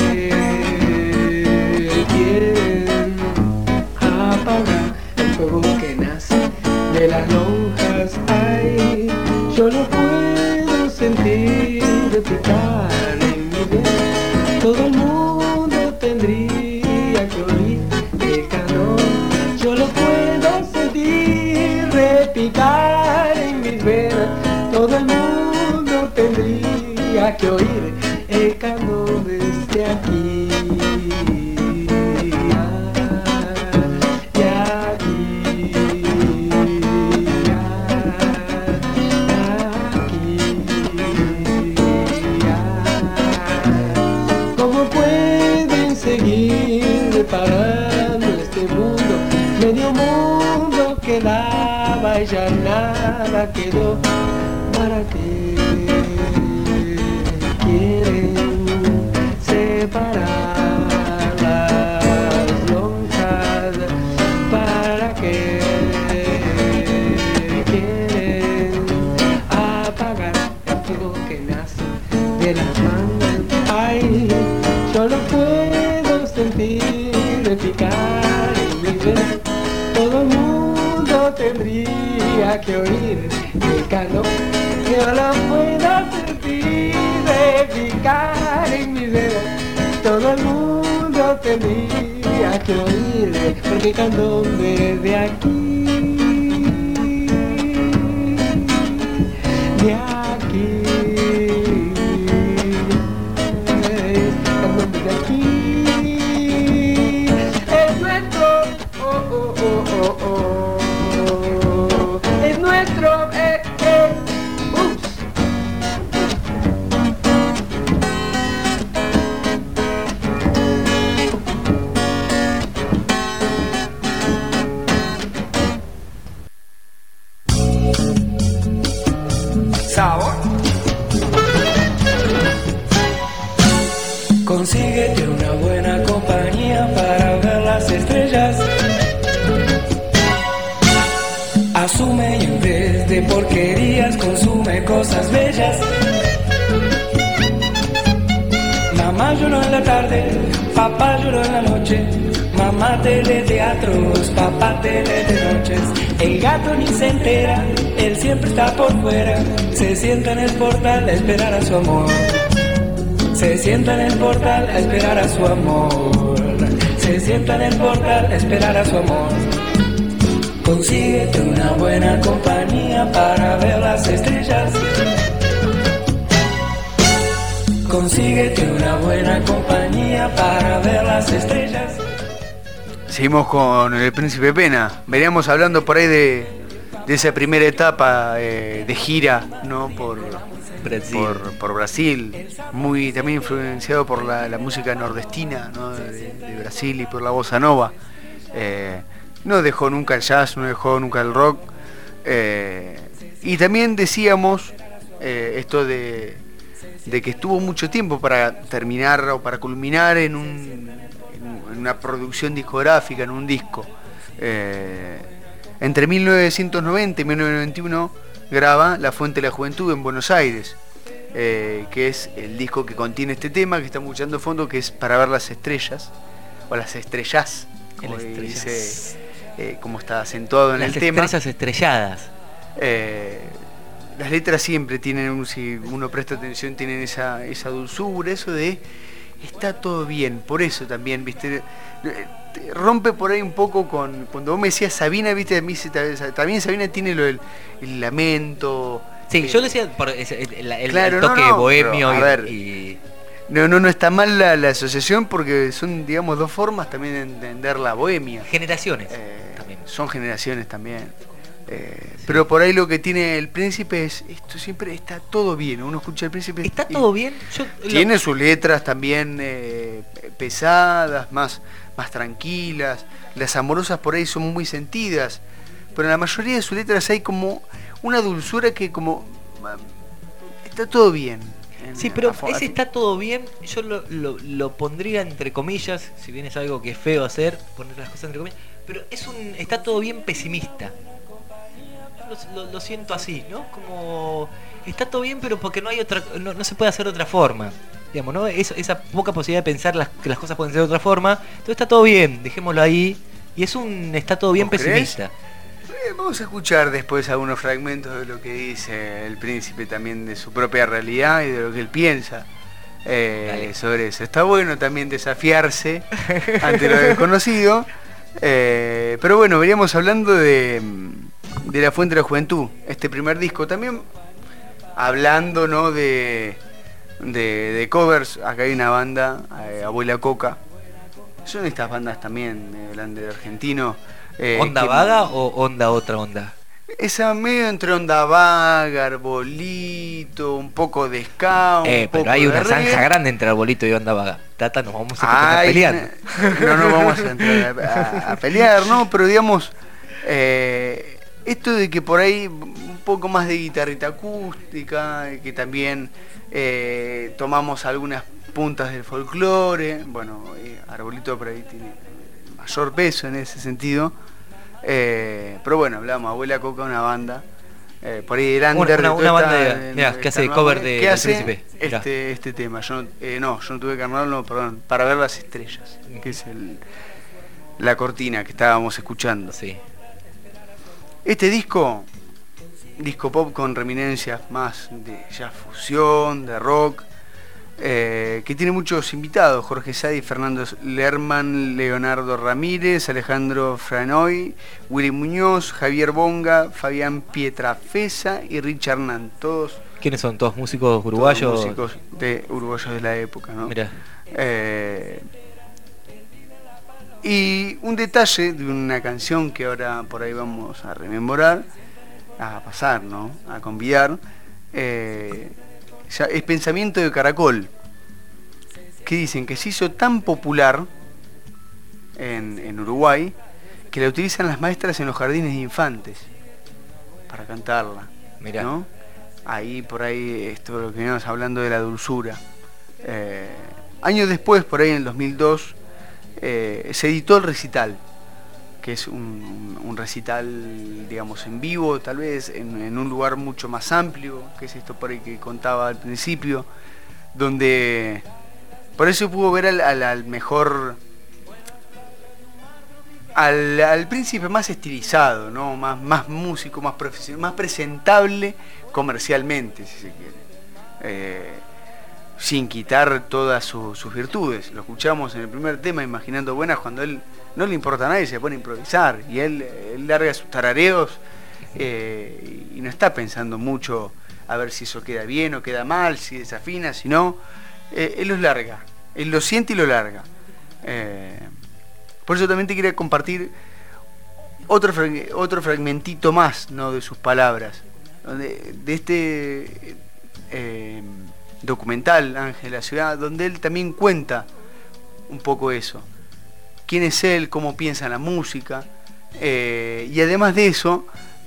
quieren apagar el fuego que nace de las lonjas? Ay, yo no puedo sentir picar en mi vida. Todo el mundo tendría que oír el calor. Yo lo puedo sentir repicar en mis venas. Todo el mundo tendría que oír el calor desde aquí. Separando este mundo, medio mundo quedaba y ya nada quedó. ¿Para qué quieren separar las lonjas? ¿Para qué quieren apagar el fuego que nace de las mangas? Ay, yo no puedo sentir picar en mi vida. Todo el mundo tendría que oír el calor. Yo no puedo sentir picar en mi vida. Todo el mundo tendría que oír, porque canto desde aquí, de aquí, canto desde aquí. Es nuestro, sabor. Consíguete una buena compañía para ver las estrellas. Asume y en vez de porquerías consume cosas bellas. Mamá lloró en la tarde, papá lloró en la noche. Mamá teleteatros, papá tele de noches. El gato ni se entera, él siempre está por fuera. Se sienta en el portal a esperar a su amor. Se sienta en el portal a esperar a su amor. Se sienta en el portal a esperar a su amor. Consíguete una buena compañía para ver las estrellas. Consíguete una buena compañía para ver las estrellas. Seguimos con el Príncipe Pena. Veníamos hablando por ahí de esa primera etapa de gira, ¿no? por Brasil, muy también influenciado por la música nordestina, ¿no? de Brasil y por la bossa nova. No dejó nunca el jazz, no dejó nunca el rock. Y también decíamos esto de que estuvo mucho tiempo para terminar o para culminar en una producción discográfica, en un disco. Entre 1990 y 1991 graba La Fuente de la Juventud en Buenos Aires, que es el disco que contiene este tema que estamos escuchando de fondo, que es Para ver las estrellas, o las estrellas, como dice, como está acentuado en el tema. Las estrellas estrelladas. Las letras siempre tienen, si uno presta atención, tienen esa dulzura, eso de está todo bien. Por eso también, viste, rompe por ahí un poco con cuando vos me decías Sabina, viste, a mí también Sabina tiene lo del el lamento. Sí, yo decía por el toque bohemio. No está mal la asociación, porque son, digamos, dos formas también de entender la bohemia. Generaciones también. Son generaciones también. Pero por ahí lo que tiene el Príncipe es esto, siempre está todo bien. Uno escucha el Príncipe. ¿Está todo bien? Tiene sus letras también pesadas, más tranquilas. Las amorosas por ahí son muy sentidas, pero en la mayoría de sus letras hay como una dulzura que como está todo bien. Sí, pero ese está todo bien, yo lo pondría entre comillas, si bien es algo que es feo hacer, poner las cosas entre comillas, pero está todo bien pesimista. Lo siento así, ¿no? Como está todo bien, pero porque no hay otra, no se puede hacer de otra forma, digamos, ¿no? Esa poca posibilidad de pensar que las cosas pueden ser de otra forma. Entonces está todo bien, dejémoslo ahí. Y es está todo bien pesimista. Vamos a escuchar después algunos fragmentos de lo que dice el Príncipe también, de su propia realidad y de lo que él piensa sobre eso. Está bueno también desafiarse ante lo desconocido. Pero bueno, veníamos hablando de La Fuente de la Juventud, este primer disco, también hablando, ¿no? de covers. Acá hay una banda, Abuela Coca. Son estas bandas también, hablando de argentino. ¿Onda vaga o otra onda? Esa medio entre onda vaga, arbolito, un poco de ska, pero hay una zanja grande entre arbolito y onda vaga. Tata, nos vamos a pelear. No nos vamos a entrar a pelear, ¿no? Pero digamos, esto de que por ahí un poco más de guitarrita acústica, que también tomamos algunas puntas del folclore. Bueno, arbolito por ahí tiene mayor peso en ese sentido. Pero bueno, hablamos, Abuela Coca, una banda por ahí grande, una banda que hace cover de ¿qué hace Príncipe? Este tema. Yo no tuve carnaval, no, perdón, Para ver las estrellas, que es la cortina que estábamos escuchando. Sí. Este disco pop con reminiscencias más de jazz fusión, de rock, que tiene muchos invitados: Jorge Sadi, Fernando Lerman, Leonardo Ramírez, Alejandro Franoy, Willy Muñoz, Javier Bonga, Fabián Pietrafesa y Richard Nan. Todos. ¿Quiénes son? ¿Todos músicos uruguayos? Todos músicos uruguayos de la época, ¿no? Mirá. Y un detalle de una canción que ahora por ahí vamos a rememorar, a pasar, ¿no? A convidar. Es Pensamiento de Caracol, que dicen que se hizo tan popular en Uruguay que la utilizan las maestras en los jardines de infantes para cantarla. Mirá. ¿No? Ahí por ahí esto lo que veníamos hablando de la dulzura. Años después, por ahí en el 2002, se editó el recital, que es un recital, digamos, en vivo, tal vez en un lugar mucho más amplio, que es esto por ahí que contaba al principio, donde por eso pudo ver al mejor, al Príncipe más estilizado, ¿no? Más músico, más profesional, más presentable comercialmente, si se quiere, sin quitar todas sus virtudes. Lo escuchamos en el primer tema, Imaginando Buenas, cuando él no le importa a nadie, se pone a improvisar y él larga sus tarareos y no está pensando mucho a ver si eso queda bien o queda mal, si desafina, si no, él los larga, él lo siente y lo larga. Por eso también te quería compartir otro fragmentito más, ¿no? De sus palabras, de documental, Ángel de la Ciudad, donde él también cuenta un poco eso. ¿Quién es él? ¿Cómo piensa en la música? Y además de eso,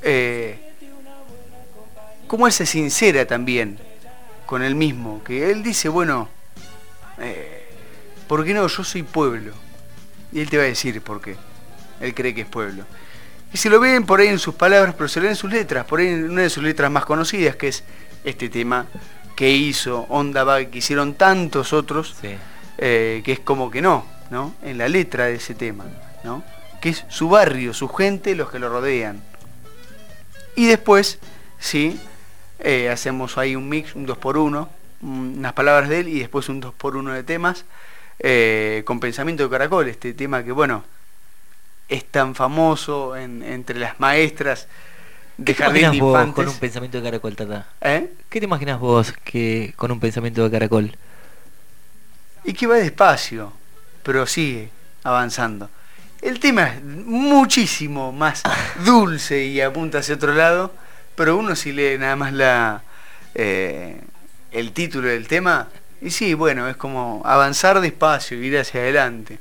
cómo él se sincera también con él mismo. Que él dice, bueno, ¿por qué no? Yo soy pueblo. Y él te va a decir por qué. Él cree que es pueblo. Y se lo ven por ahí en sus palabras, pero se lo ven en sus letras. Por ahí en una de sus letras más conocidas, que es este tema que hizo Onda Vaga, que hicieron tantos otros, sí. Que es como que no, en la letra de ese tema, ¿no? Que es su barrio, su gente, los que lo rodean. Y después, sí, hacemos ahí un mix, un 2x1, unas palabras de él y después un 2x1 de temas, con Pensamiento de Caracol, este tema que, bueno, es tan famoso entre las maestras de Jardín de vos Infantes. Con un Pensamiento de Caracol, Tata? ¿Qué te imaginas vos que con un Pensamiento de Caracol? Y que va despacio, pero sigue avanzando. El tema es muchísimo más dulce y apunta hacia otro lado, pero uno si lee nada más el título del tema, y sí, bueno, es como avanzar despacio, ir hacia adelante.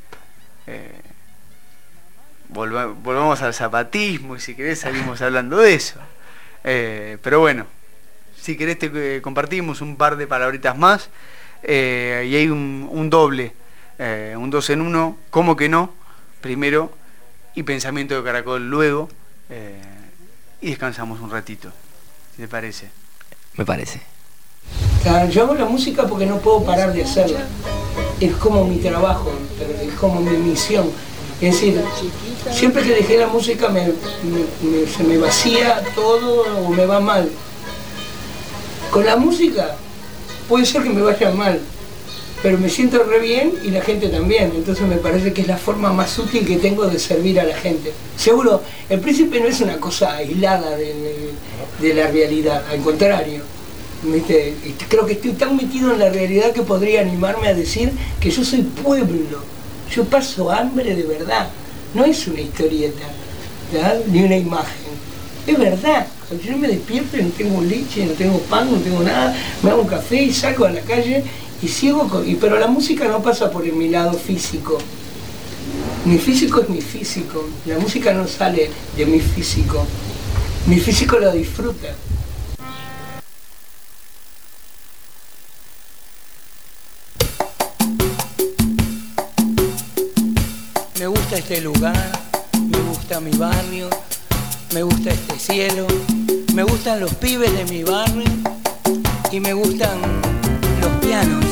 Volvamos al zapatismo y si querés salimos hablando de eso. Pero bueno, si querés te compartimos un par de palabritas más, y hay un doble, un 2 en 1, ¿cómo que no? Primero, y Pensamiento de Caracol luego, y descansamos un ratito, ¿te parece? Me parece. Claro, yo hago la música porque no puedo parar de hacerla. Es como mi trabajo, es como mi misión. Es decir, siempre que dejé la música se me vacía todo o me va mal. Con la música puede ser que me vaya mal, pero me siento re bien y la gente también. Entonces me parece que es la forma más útil que tengo de servir a la gente. Seguro, El Príncipe no es una cosa aislada de la realidad, al contrario. ¿Viste? Creo que estoy tan metido en la realidad que podría animarme a decir que yo soy pueblo. Yo paso hambre de verdad. No es una historieta, ¿verdad? Ni una imagen. Es verdad. Yo me despierto y no tengo leche, no tengo pan, no tengo nada. Me hago un café y salgo a la calle y sigo pero la música no pasa por mi lado físico. Mi físico es mi físico. La música no sale de mi físico. Mi físico lo disfruta. Me gusta este lugar, me gusta mi barrio, me gusta este cielo, me gustan los pibes de mi barrio y me gustan los pianos.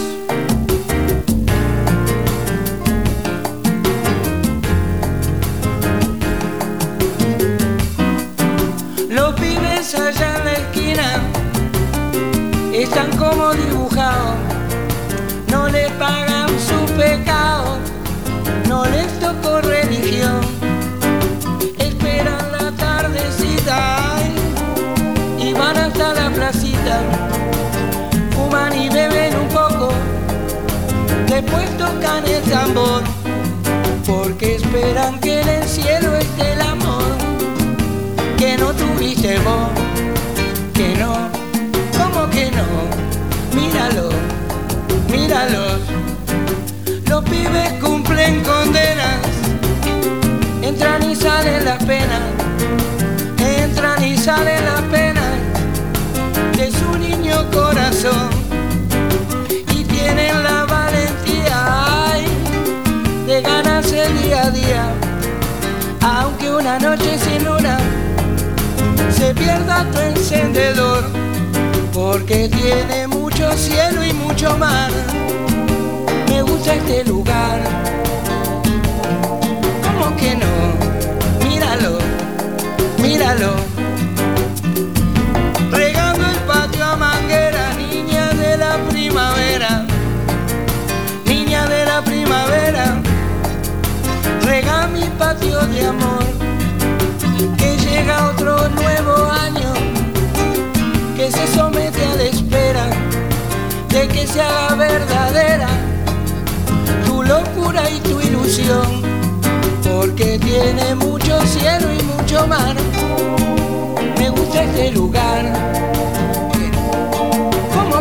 Los pibes allá en la esquina están como dibujados, no les pagan su pecado. No les tocó religión, esperan la tardecita y van hasta la placita, fuman y beben un poco, después tocan el tambor, porque esperan que en el cielo esté el amor, que no tuviste vos, que no, ¿cómo que no? Míralo, míralos. Los pibes cumplen condenas, entran y salen las penas, entran y salen las penas de su niño corazón y tienen la valentía de ganarse día a día, aunque una noche sin luna se pierda tu encendedor, porque tiene mucho cielo y mucho mar. Me gusta este lugar, ¿cómo que no? Míralo, míralo. Regando el patio a manguera, niña de la primavera, niña de la primavera. Rega mi patio de amor, que llega otro nuevo año, que se somete a la espera de que se haga verdadera tu locura y tu ilusión, porque tiene mucho cielo y mucho mar. Me gusta este lugar, ¿cómo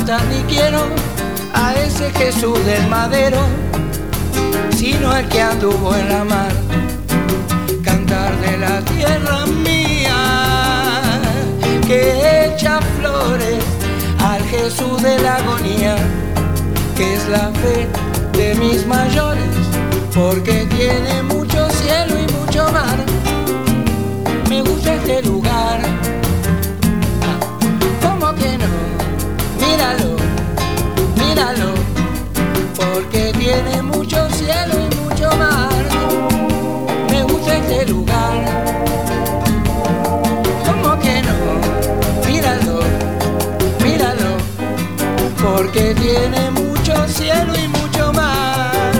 basta ni quiero a ese Jesús del madero, sino el que anduvo en la mar. Cantar de la tierra mía, que echa flores al Jesús de la agonía, que es la fe de mis mayores, porque tiene mucho cielo y mucho mar. Me gusta este lugar, ¿cómo que no? Míralo, míralo, porque tiene mucho cielo y mucho mar. Me gusta este lugar, ¿cómo que no? Míralo, míralo, porque tiene mucho cielo y mucho mar.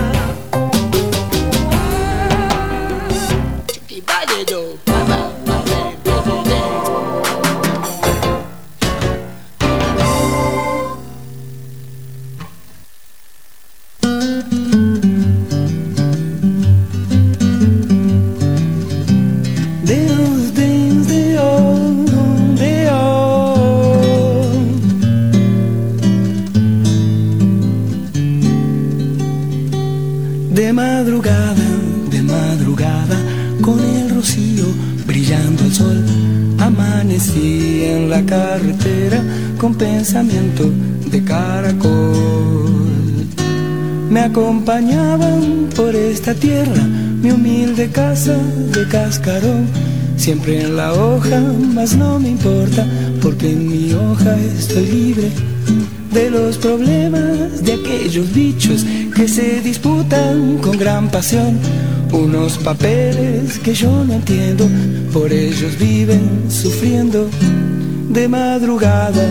De madrugada, con el rocío brillando al sol, amanecí en la carretera con pensamiento de caracol. Me acompañaban por esta tierra mi humilde casa de cascarón, siempre en la hoja, mas no me importa, porque en mi hoja estoy libre de los problemas de aquellos bichos que se disputan con gran pasión unos papeles que yo no entiendo, por ellos viven sufriendo. De madrugada,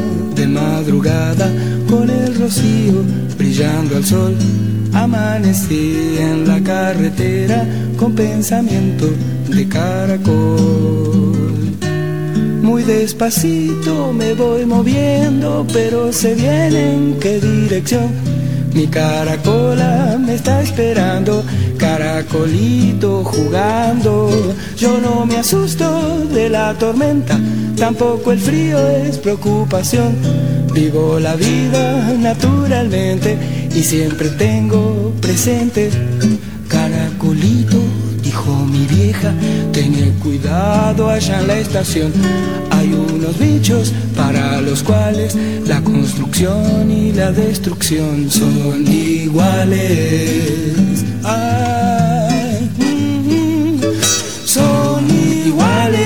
con el rocío brillando al sol, amanecí en la carretera con pensamiento de caracol. Muy despacito me voy moviendo, pero sé bien en qué dirección. Mi caracola me está esperando, caracolito jugando. Yo no me asusto de la tormenta, tampoco el frío es preocupación. Vivo la vida naturalmente y siempre tengo presente. Caracolito, dijo mi vieja, ten cuidado allá en la estación. Hay unos bichos para los cuales la construcción y la destrucción son iguales. Ay, son iguales.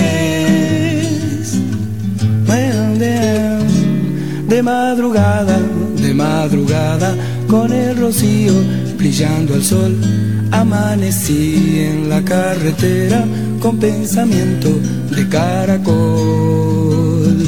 De madrugada, con el rocío brillando al sol, amanecí en la carretera con pensamiento de caracol.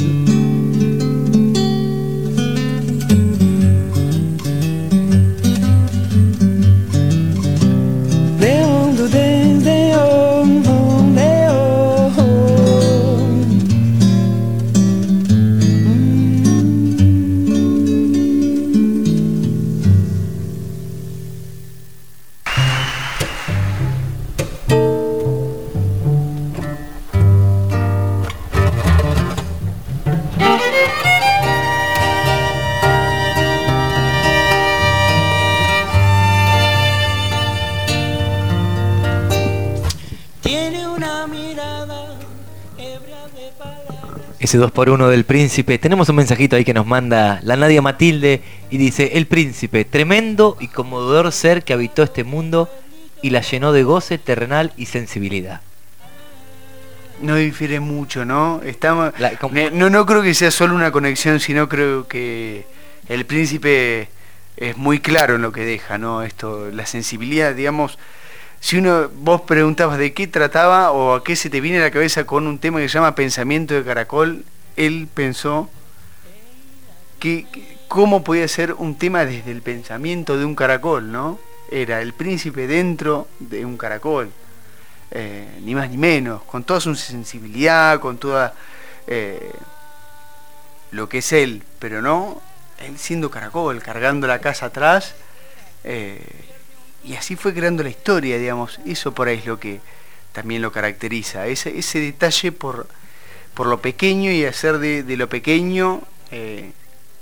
Ese 2x1 del Príncipe. Tenemos un mensajito ahí que nos manda la Nadia Matilde y dice: el Príncipe, tremendo y conmovedor ser que habitó este mundo y la llenó de goce terrenal y sensibilidad. No difiere mucho, ¿no? No creo que sea solo una conexión, sino creo que el Príncipe es muy claro en lo que deja, ¿no? Esto, la sensibilidad, digamos. Si vos preguntabas de qué trataba o a qué se te viene a la cabeza con un tema que se llama Pensamiento de Caracol, él pensó que cómo podía ser un tema desde el pensamiento de un caracol, ¿no? Era el príncipe dentro de un caracol, ni más ni menos, con toda su sensibilidad, con toda lo que es él, pero no, él siendo caracol, cargando la casa atrás, y así fue creando la historia, digamos. Eso por ahí es lo que también lo caracteriza, ese detalle por lo pequeño y hacer de lo pequeño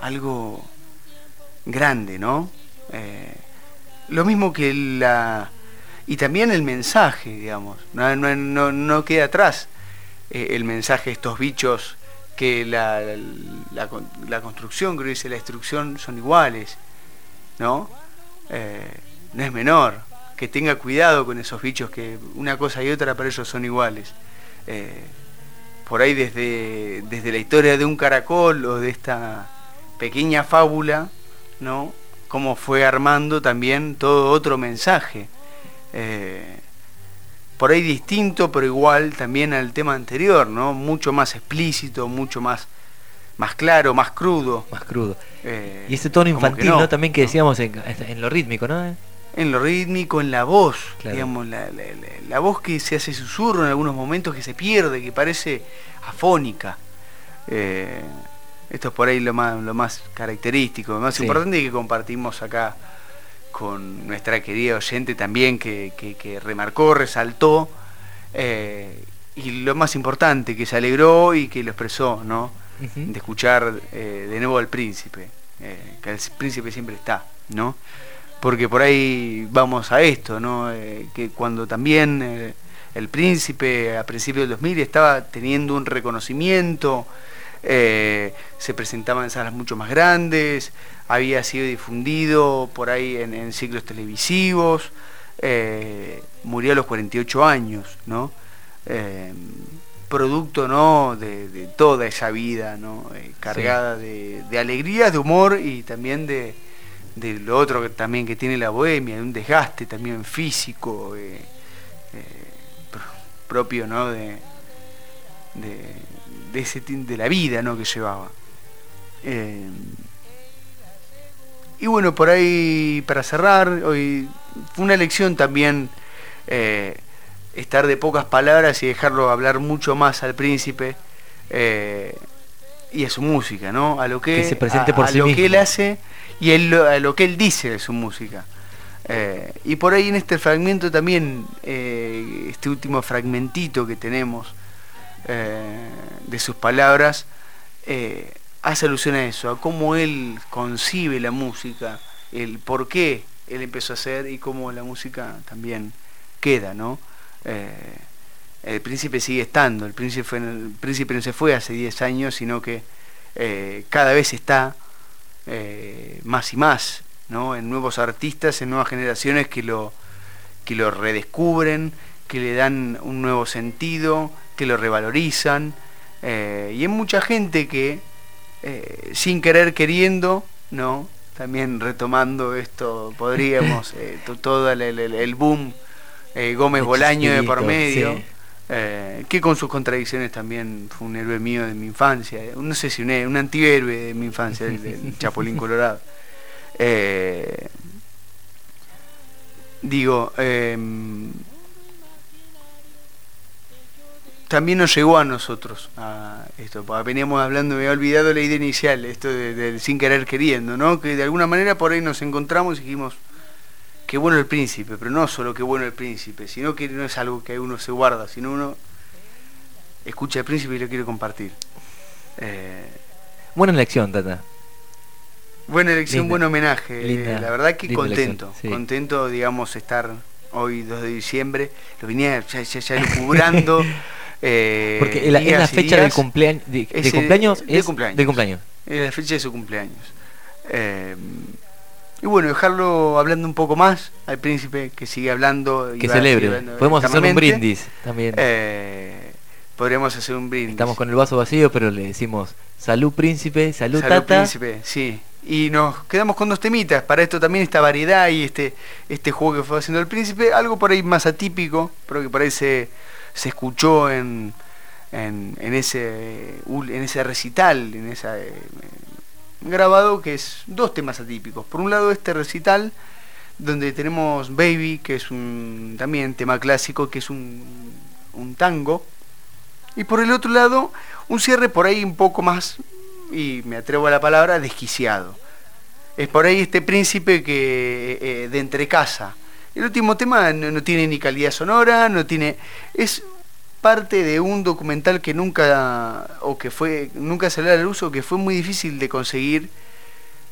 algo grande, ¿no? Lo mismo que y también el mensaje, digamos, no queda atrás el mensaje de estos bichos, que la construcción, creo que dice, la destrucción son iguales, ¿no? No es menor, que tenga cuidado con esos bichos, que una cosa y otra para ellos son iguales. Por ahí desde la historia de un caracol o de esta pequeña fábula, ¿no? Cómo fue armando también todo otro mensaje. Por ahí distinto, pero igual también al tema anterior, ¿no? Mucho más explícito, mucho más claro, más crudo. Más crudo. Y ese tono infantil, ¿no? También que decíamos en lo rítmico, ¿no? En lo rítmico, en la voz, claro. Digamos, la voz que se hace susurro en algunos momentos, que se pierde, que parece afónica. Esto es por ahí lo más característico, lo más importante, y que compartimos acá con nuestra querida oyente también, que remarcó, resaltó, y lo más importante, que se alegró y que lo expresó, ¿no? De escuchar de nuevo al príncipe, que el príncipe siempre está, ¿no? Porque por ahí vamos a esto, ¿no? Que cuando también el príncipe a principios del 2000 estaba teniendo un reconocimiento, se presentaba en salas mucho más grandes, había sido difundido por ahí en ciclos televisivos, murió a los 48 años, ¿no? Producto, ¿no? de toda esa vida, ¿no? Cargada de alegrías, de humor, y también de lo otro que también que tiene la bohemia, de un desgaste también físico, propio, ¿no? de la vida, ¿no? Que llevaba. Y bueno, por ahí, para cerrar, hoy fue una elección también estar de pocas palabras y dejarlo hablar mucho más al príncipe, y a su música, ¿no? A lo que se presente por sí mismo, que él hace y a lo que él dice de su música. Y por ahí en este fragmento también, este último fragmentito que tenemos de sus palabras, hace alusión a eso, a cómo él concibe la música, el por qué él empezó a hacer y cómo la música también queda, ¿no? El príncipe sigue estando, el príncipe no se fue hace 10 años, sino que cada vez está más y más, ¿no? En nuevos artistas, en nuevas generaciones que lo redescubren, que le dan un nuevo sentido, que lo revalorizan, y hay mucha gente que sin querer queriendo, ¿no? También retomando esto, podríamos todo el boom Gómez Bolaño de por medio, sí. Que con sus contradicciones también fue un héroe mío de mi infancia, no sé si un antihéroe de mi infancia, el Chapulín Colorado. También nos llegó a nosotros a esto, veníamos hablando, me había olvidado la idea inicial, esto del sin querer queriendo, ¿no? Que de alguna manera por ahí nos encontramos y dijimos, qué bueno el príncipe, pero no solo qué bueno el príncipe, sino que no es algo que uno se guarda, sino uno escucha al príncipe y lo quiere compartir. Buena elección, Tata. Buena elección, Linda, buen homenaje. linda, la verdad que contento, elección, sí. Contento, digamos, estar hoy 2 de diciembre, lo venía ya lucubrando. Porque es la fecha del cumpleaños, de cumpleaños. Es la fecha de su cumpleaños. Y bueno, dejarlo hablando un poco más al príncipe, que sigue hablando. Que celebre. Podemos hacer un brindis también. Podríamos hacer un brindis. Estamos con el vaso vacío, pero le decimos salud príncipe, salud Tata. Príncipe, sí. Y nos quedamos con 2 temitas. Para esto también esta variedad y este juego que fue haciendo el príncipe. Algo por ahí más atípico, pero que por ahí se escuchó en ese recital, en esa... grabado, que es 2 temas atípicos. Por un lado, este recital donde tenemos Baby, que es también tema clásico, que es un tango, y por el otro lado un cierre por ahí un poco más, y me atrevo a la palabra, desquiciado. Es por ahí este príncipe que de entrecasa. El último tema no tiene ni calidad sonora, es parte de un documental que nunca salió a la luz, o que fue muy difícil de conseguir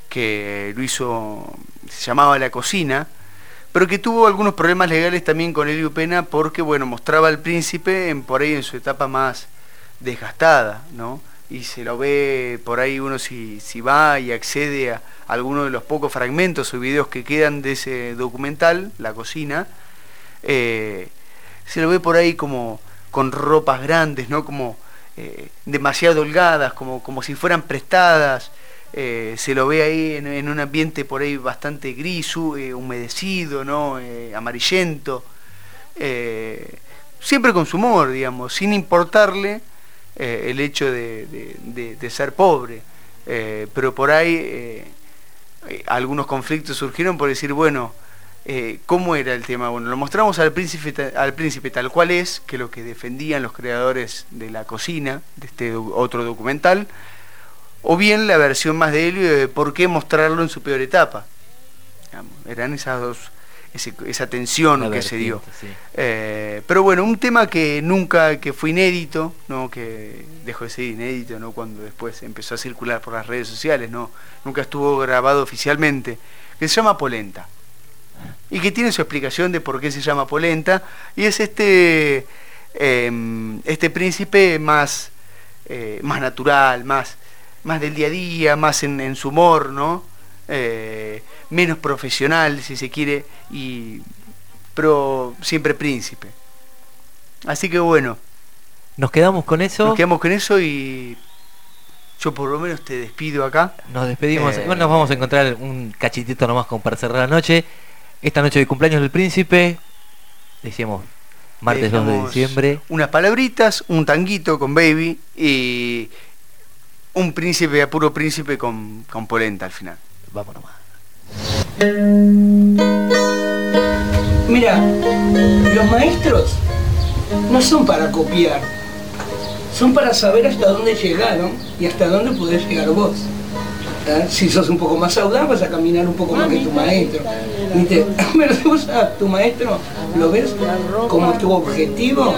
que lo hizo, se llamaba La Cocina, pero que tuvo algunos problemas legales también con Elio Pena porque, bueno, mostraba al príncipe por ahí en su etapa más desgastada, ¿no? Y se lo ve por ahí uno si va y accede a alguno de los pocos fragmentos o videos que quedan de ese documental, La Cocina, se lo ve por ahí como con ropas grandes, ¿no? Como demasiado holgadas, como si fueran prestadas. Se lo ve ahí en un ambiente por ahí bastante gris, humedecido, ¿no? Amarillento, siempre con su humor, digamos, sin importarle el hecho de ser pobre, pero por ahí algunos conflictos surgieron por decir, bueno, ¿cómo era el tema? Bueno, lo mostramos al príncipe tal cual es, que lo que defendían los creadores de La Cocina, de este otro documental, o bien la versión más de Elio de por qué mostrarlo en su peor etapa. Eran esas dos, esa tensión que se dio. Sí. Pero bueno, un tema que fue inédito, ¿no? Que dejó de ser inédito, ¿no? Cuando después empezó a circular por las redes sociales, ¿no? Nunca estuvo grabado oficialmente, que se llama Polenta. Y que tiene su explicación de por qué se llama Polenta, y es este príncipe más natural, más del día a día, más en su humor, ¿no? Menos profesional, si se quiere, pero siempre príncipe. Así que bueno. Nos quedamos con eso. Y yo por lo menos te despido acá. Nos despedimos. Bueno, nos vamos a encontrar un cachitito nomás como para cerrar la noche. Esta noche de cumpleaños del príncipe, decíamos martes 2 de diciembre. Unas palabritas, un tanguito con Baby y un príncipe, a puro príncipe con Polenta al final. Vamos nomás. Mira, los maestros no son para copiar, son para saber hasta dónde llegaron y hasta dónde podés llegar vos. Si sos un poco más audaz, vas a caminar un poco más que tu maestro. ¿Viste? Pero si vos a tu maestro lo ves como tu objetivo,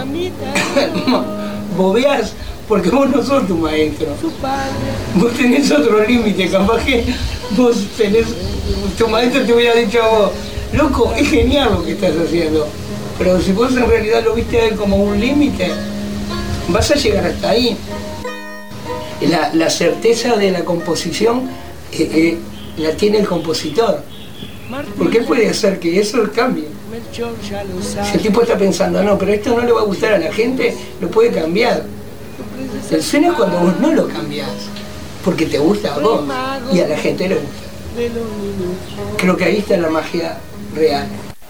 bobeás, porque vos no sos tu maestro. Vos tenés otro límite, capaz que vos tenés, tu maestro te hubiera dicho a vos, loco, es genial lo que estás haciendo, pero si vos en realidad lo viste a él como un límite, vas a llegar hasta ahí. La certeza de la composición la tiene el compositor, porque él puede hacer que eso cambie. Si el tipo está pensando, no, pero esto no le va a gustar a la gente, lo puede cambiar. El sueño es cuando vos no lo cambiás, porque te gusta a vos y a la gente le gusta. Creo que ahí está la magia real.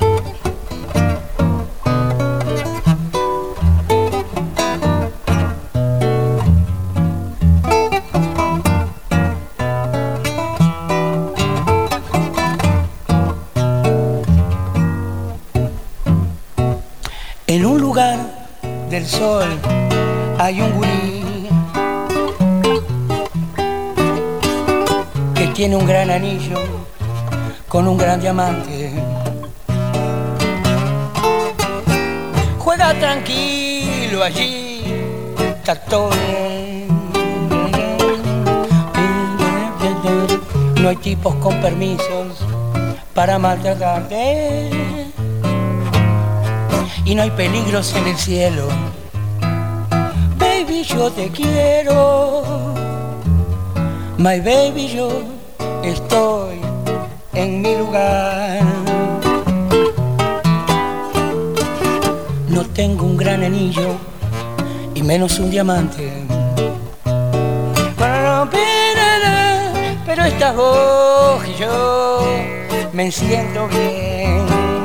En un lugar del sol hay un gurí que tiene un gran anillo con un gran diamante. Juega tranquilo allí, está todo. No hay tipos con permisos para maltratarte. Y no hay peligros en el cielo. Baby, yo te quiero. My baby, yo estoy en mi lugar. No tengo un gran anillo y menos un diamante, pero estás vos y yo me siento bien.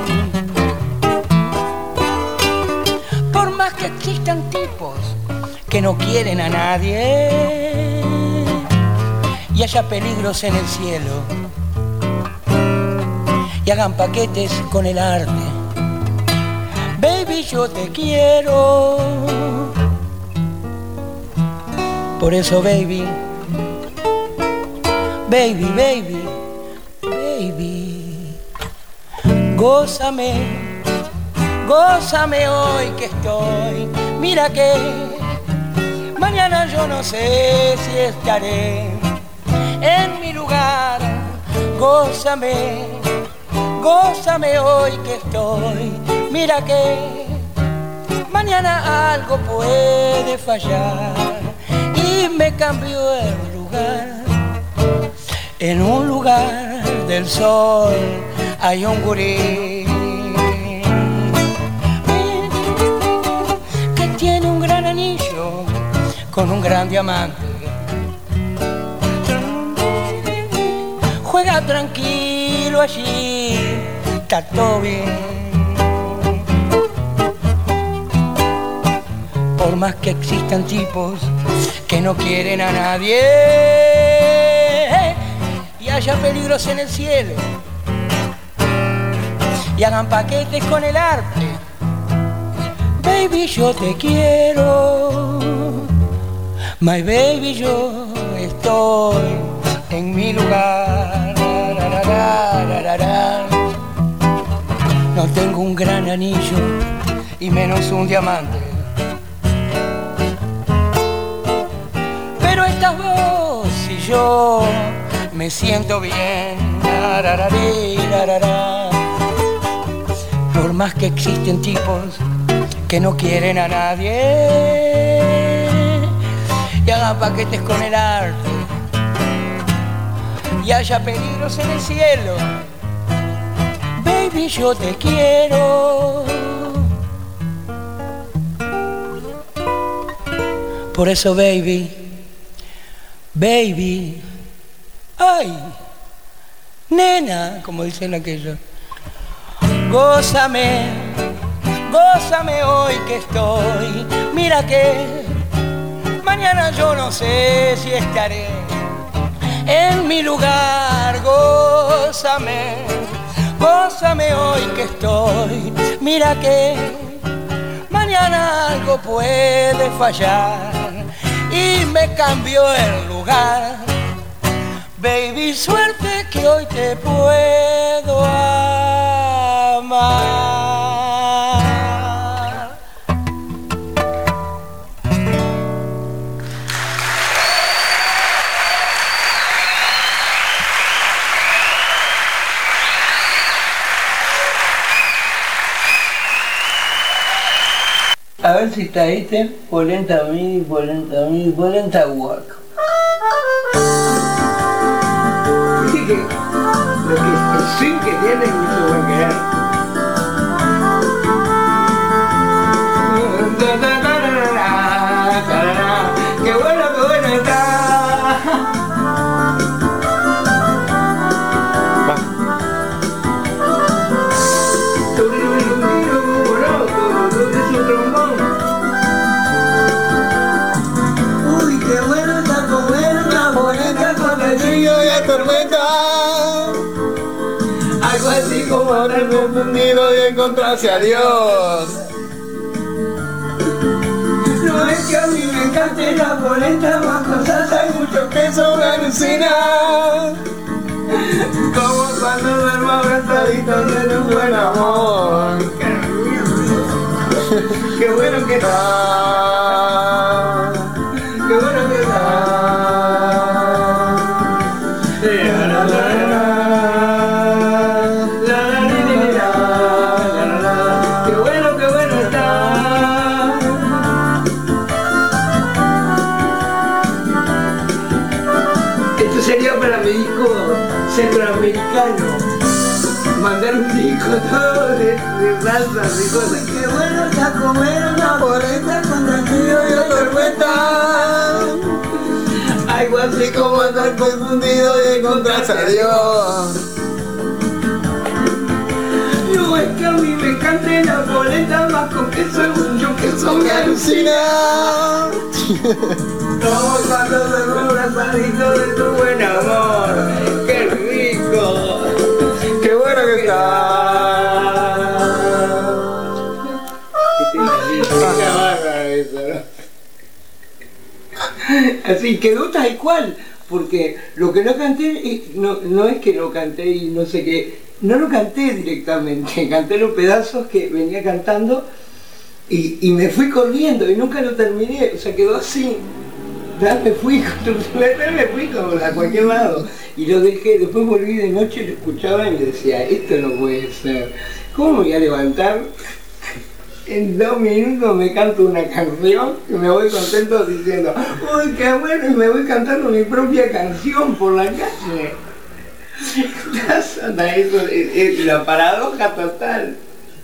Por más que existan tipos que no quieren a nadie y haya peligros en el cielo y hagan paquetes con el arte, baby, yo te quiero. Por eso, baby, baby, baby, baby, gózame, gózame hoy que estoy. Mira que mañana yo no sé si estaré en mi lugar. gózame, gózame hoy que estoy. Mira que mañana algo puede fallar y me cambio el lugar. En un lugar del sol hay un gurí que tiene un gran anillo con un gran diamante. Juega tranquilo allí, está todo bien. Por más que existan tipos que no quieren a nadie y haya peligros en el cielo y hagan paquetes con el arte, baby, yo te quiero. My baby, yo estoy en mi lugar. No tengo un gran anillo y menos un diamante, pero estás vos y yo me siento bien. Por más que existen tipos que no quieren a nadie y hagan paquetes con el arte y haya peligros en el cielo, baby, yo te quiero. Por eso, baby, baby, ay, nena, como dicen aquellos, gózame, gózame hoy que estoy. Mira que mañana yo no sé si estaré en mi lugar. Gózame, gózame hoy que estoy. Mira que mañana algo puede fallar y me cambio el lugar. Baby, suerte que hoy te puedo amar. A ver si está polenta guaco. Así que el swing que tiene mucho buen querer. Qué bueno está. Uy, qué bueno está comer una polenta con relleno de tormenta. Algo así como estar confundido y encontrarse a Dios. No es que a mí me encante la polenta, más cosas hay mucho queso, me alucina. Como cuando duermo abrazadito de un buen amor. Qué bueno que está. Qué bueno que está. Qué bueno está. Esto sería para mi disco centroamericano. Mandar un disco todo de salsa, de cosas. Qué bueno está comer una polenta con tranquilo y tormenta. Algo así como estar confundido y encontrarse a Dios. No es que a mí me encante la polenta, más con queso y mucho queso me alucina. Como cuando duermo abrazadito de tu buen amor. ¡Qué rico! ¡Qué bueno que está! Así quedó tal cual, porque lo que no canté, no es que lo canté y no sé qué, no lo canté directamente, canté los pedazos que venía cantando y me fui corriendo y nunca lo terminé, o sea, quedó así. Ya me fui como a cualquier lado. Y lo dejé, después volví de noche y lo escuchaba y me decía, esto no puede ser. ¿Cómo me voy a levantar? En 2 minutos me canto una canción y me voy contento diciendo, uy, qué bueno, y me voy cantando mi propia canción por la calle. Eso es la paradoja total.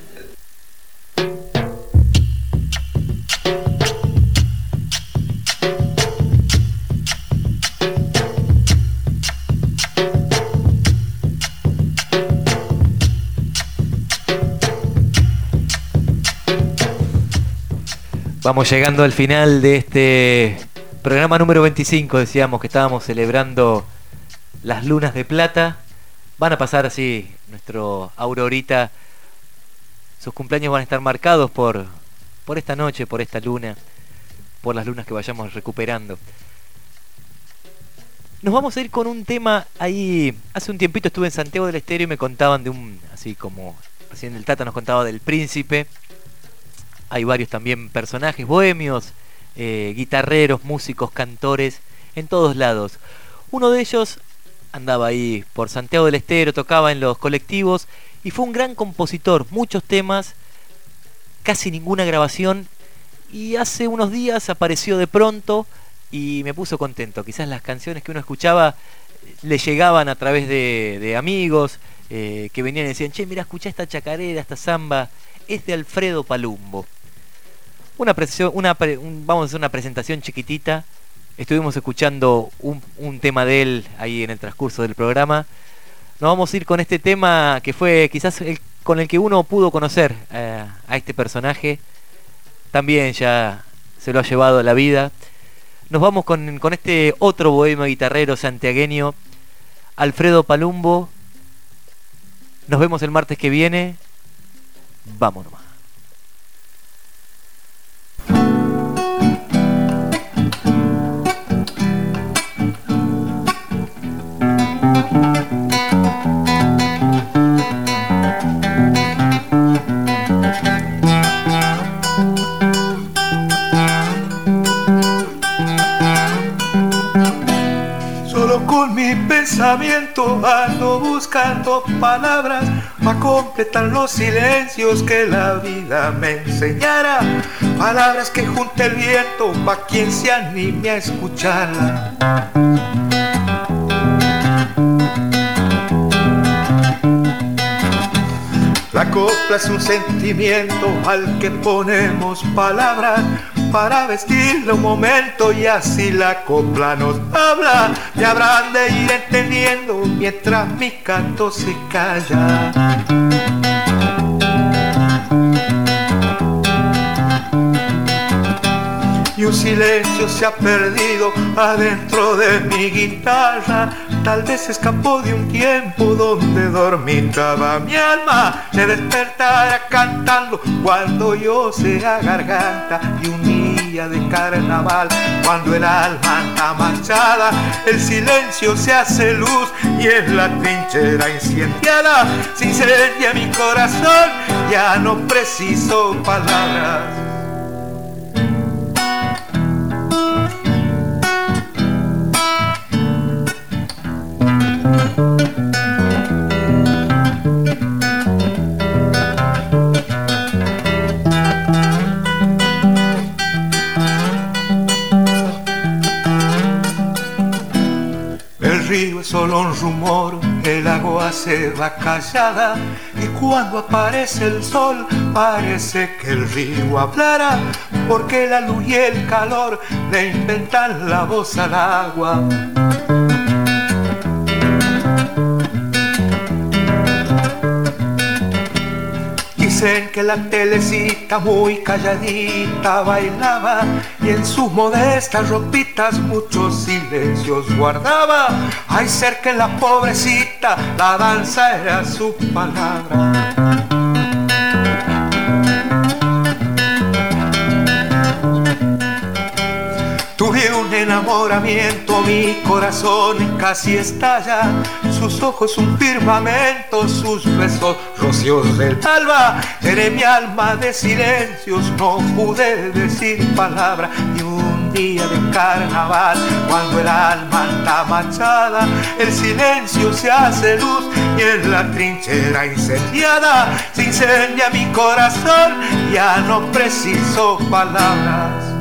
Vamos llegando al final de este programa número 25. Decíamos que estábamos celebrando las lunas de plata. Van a pasar así, nuestro Aurorita, sus cumpleaños van a estar marcados por esta noche, por esta luna, por las lunas que vayamos recuperando. Nos vamos a ir con un tema ahí. Hace un tiempito estuve en Santiago del Estero y me contaban de un, así como recién el Tata nos contaba del Príncipe. Hay varios también personajes bohemios, guitarreros, músicos, cantores, en todos lados. Uno de ellos andaba ahí por Santiago del Estero, tocaba en los colectivos y fue un gran compositor, muchos temas, casi ninguna grabación, y hace unos días apareció de pronto y me puso contento. Quizás las canciones que uno escuchaba le llegaban a través de amigos que venían y decían, che, mira, escuchá esta chacarera, esta samba, es de Alfredo Palumbo. Vamos a hacer una presentación chiquitita. Estuvimos escuchando un tema de él ahí en el transcurso del programa. Nos vamos a ir con este tema que fue quizás con el que uno pudo conocer a este personaje. También ya se lo ha llevado a la vida. Nos vamos con este otro bohemio guitarrero santiagueño, Alfredo Palumbo. Nos vemos el martes que viene. Vámonos. Ando buscando palabras para completar los silencios que la vida me enseñara, palabras que junte el viento pa' quien se anime a escucharla. La copla es un sentimiento al que ponemos palabras para vestirle un momento y así la copla nos habla y habrán de ir entendiendo mientras mi canto se calla. Y un silencio se ha perdido adentro de mi guitarra. Tal vez escapó de un tiempo donde dormitaba mi alma. Se despertará cantando cuando yo sea garganta. Y un día de carnaval, cuando el alma está manchada, el silencio se hace luz y en la trinchera incendiada se incendia mi corazón. Ya no preciso palabras. Solo un rumor, el agua se va callada y cuando aparece el sol parece que el río hablara, porque la luz y el calor le inventan la voz al agua. Dicen que la telecita muy calladita bailaba y en sus modestas ropitas muchos silencios guardaba. Hay ser que la pobrecita la danza era su palabra. Tu de un enamoramiento mi corazón casi estalla, sus ojos un firmamento, sus besos rocíos del alba, llené mi alma de silencios, no pude decir palabra. Y un día de carnaval, cuando el alma anda manchada, el silencio se hace luz y en la trinchera incendiada se incendia mi corazón, ya no preciso palabras.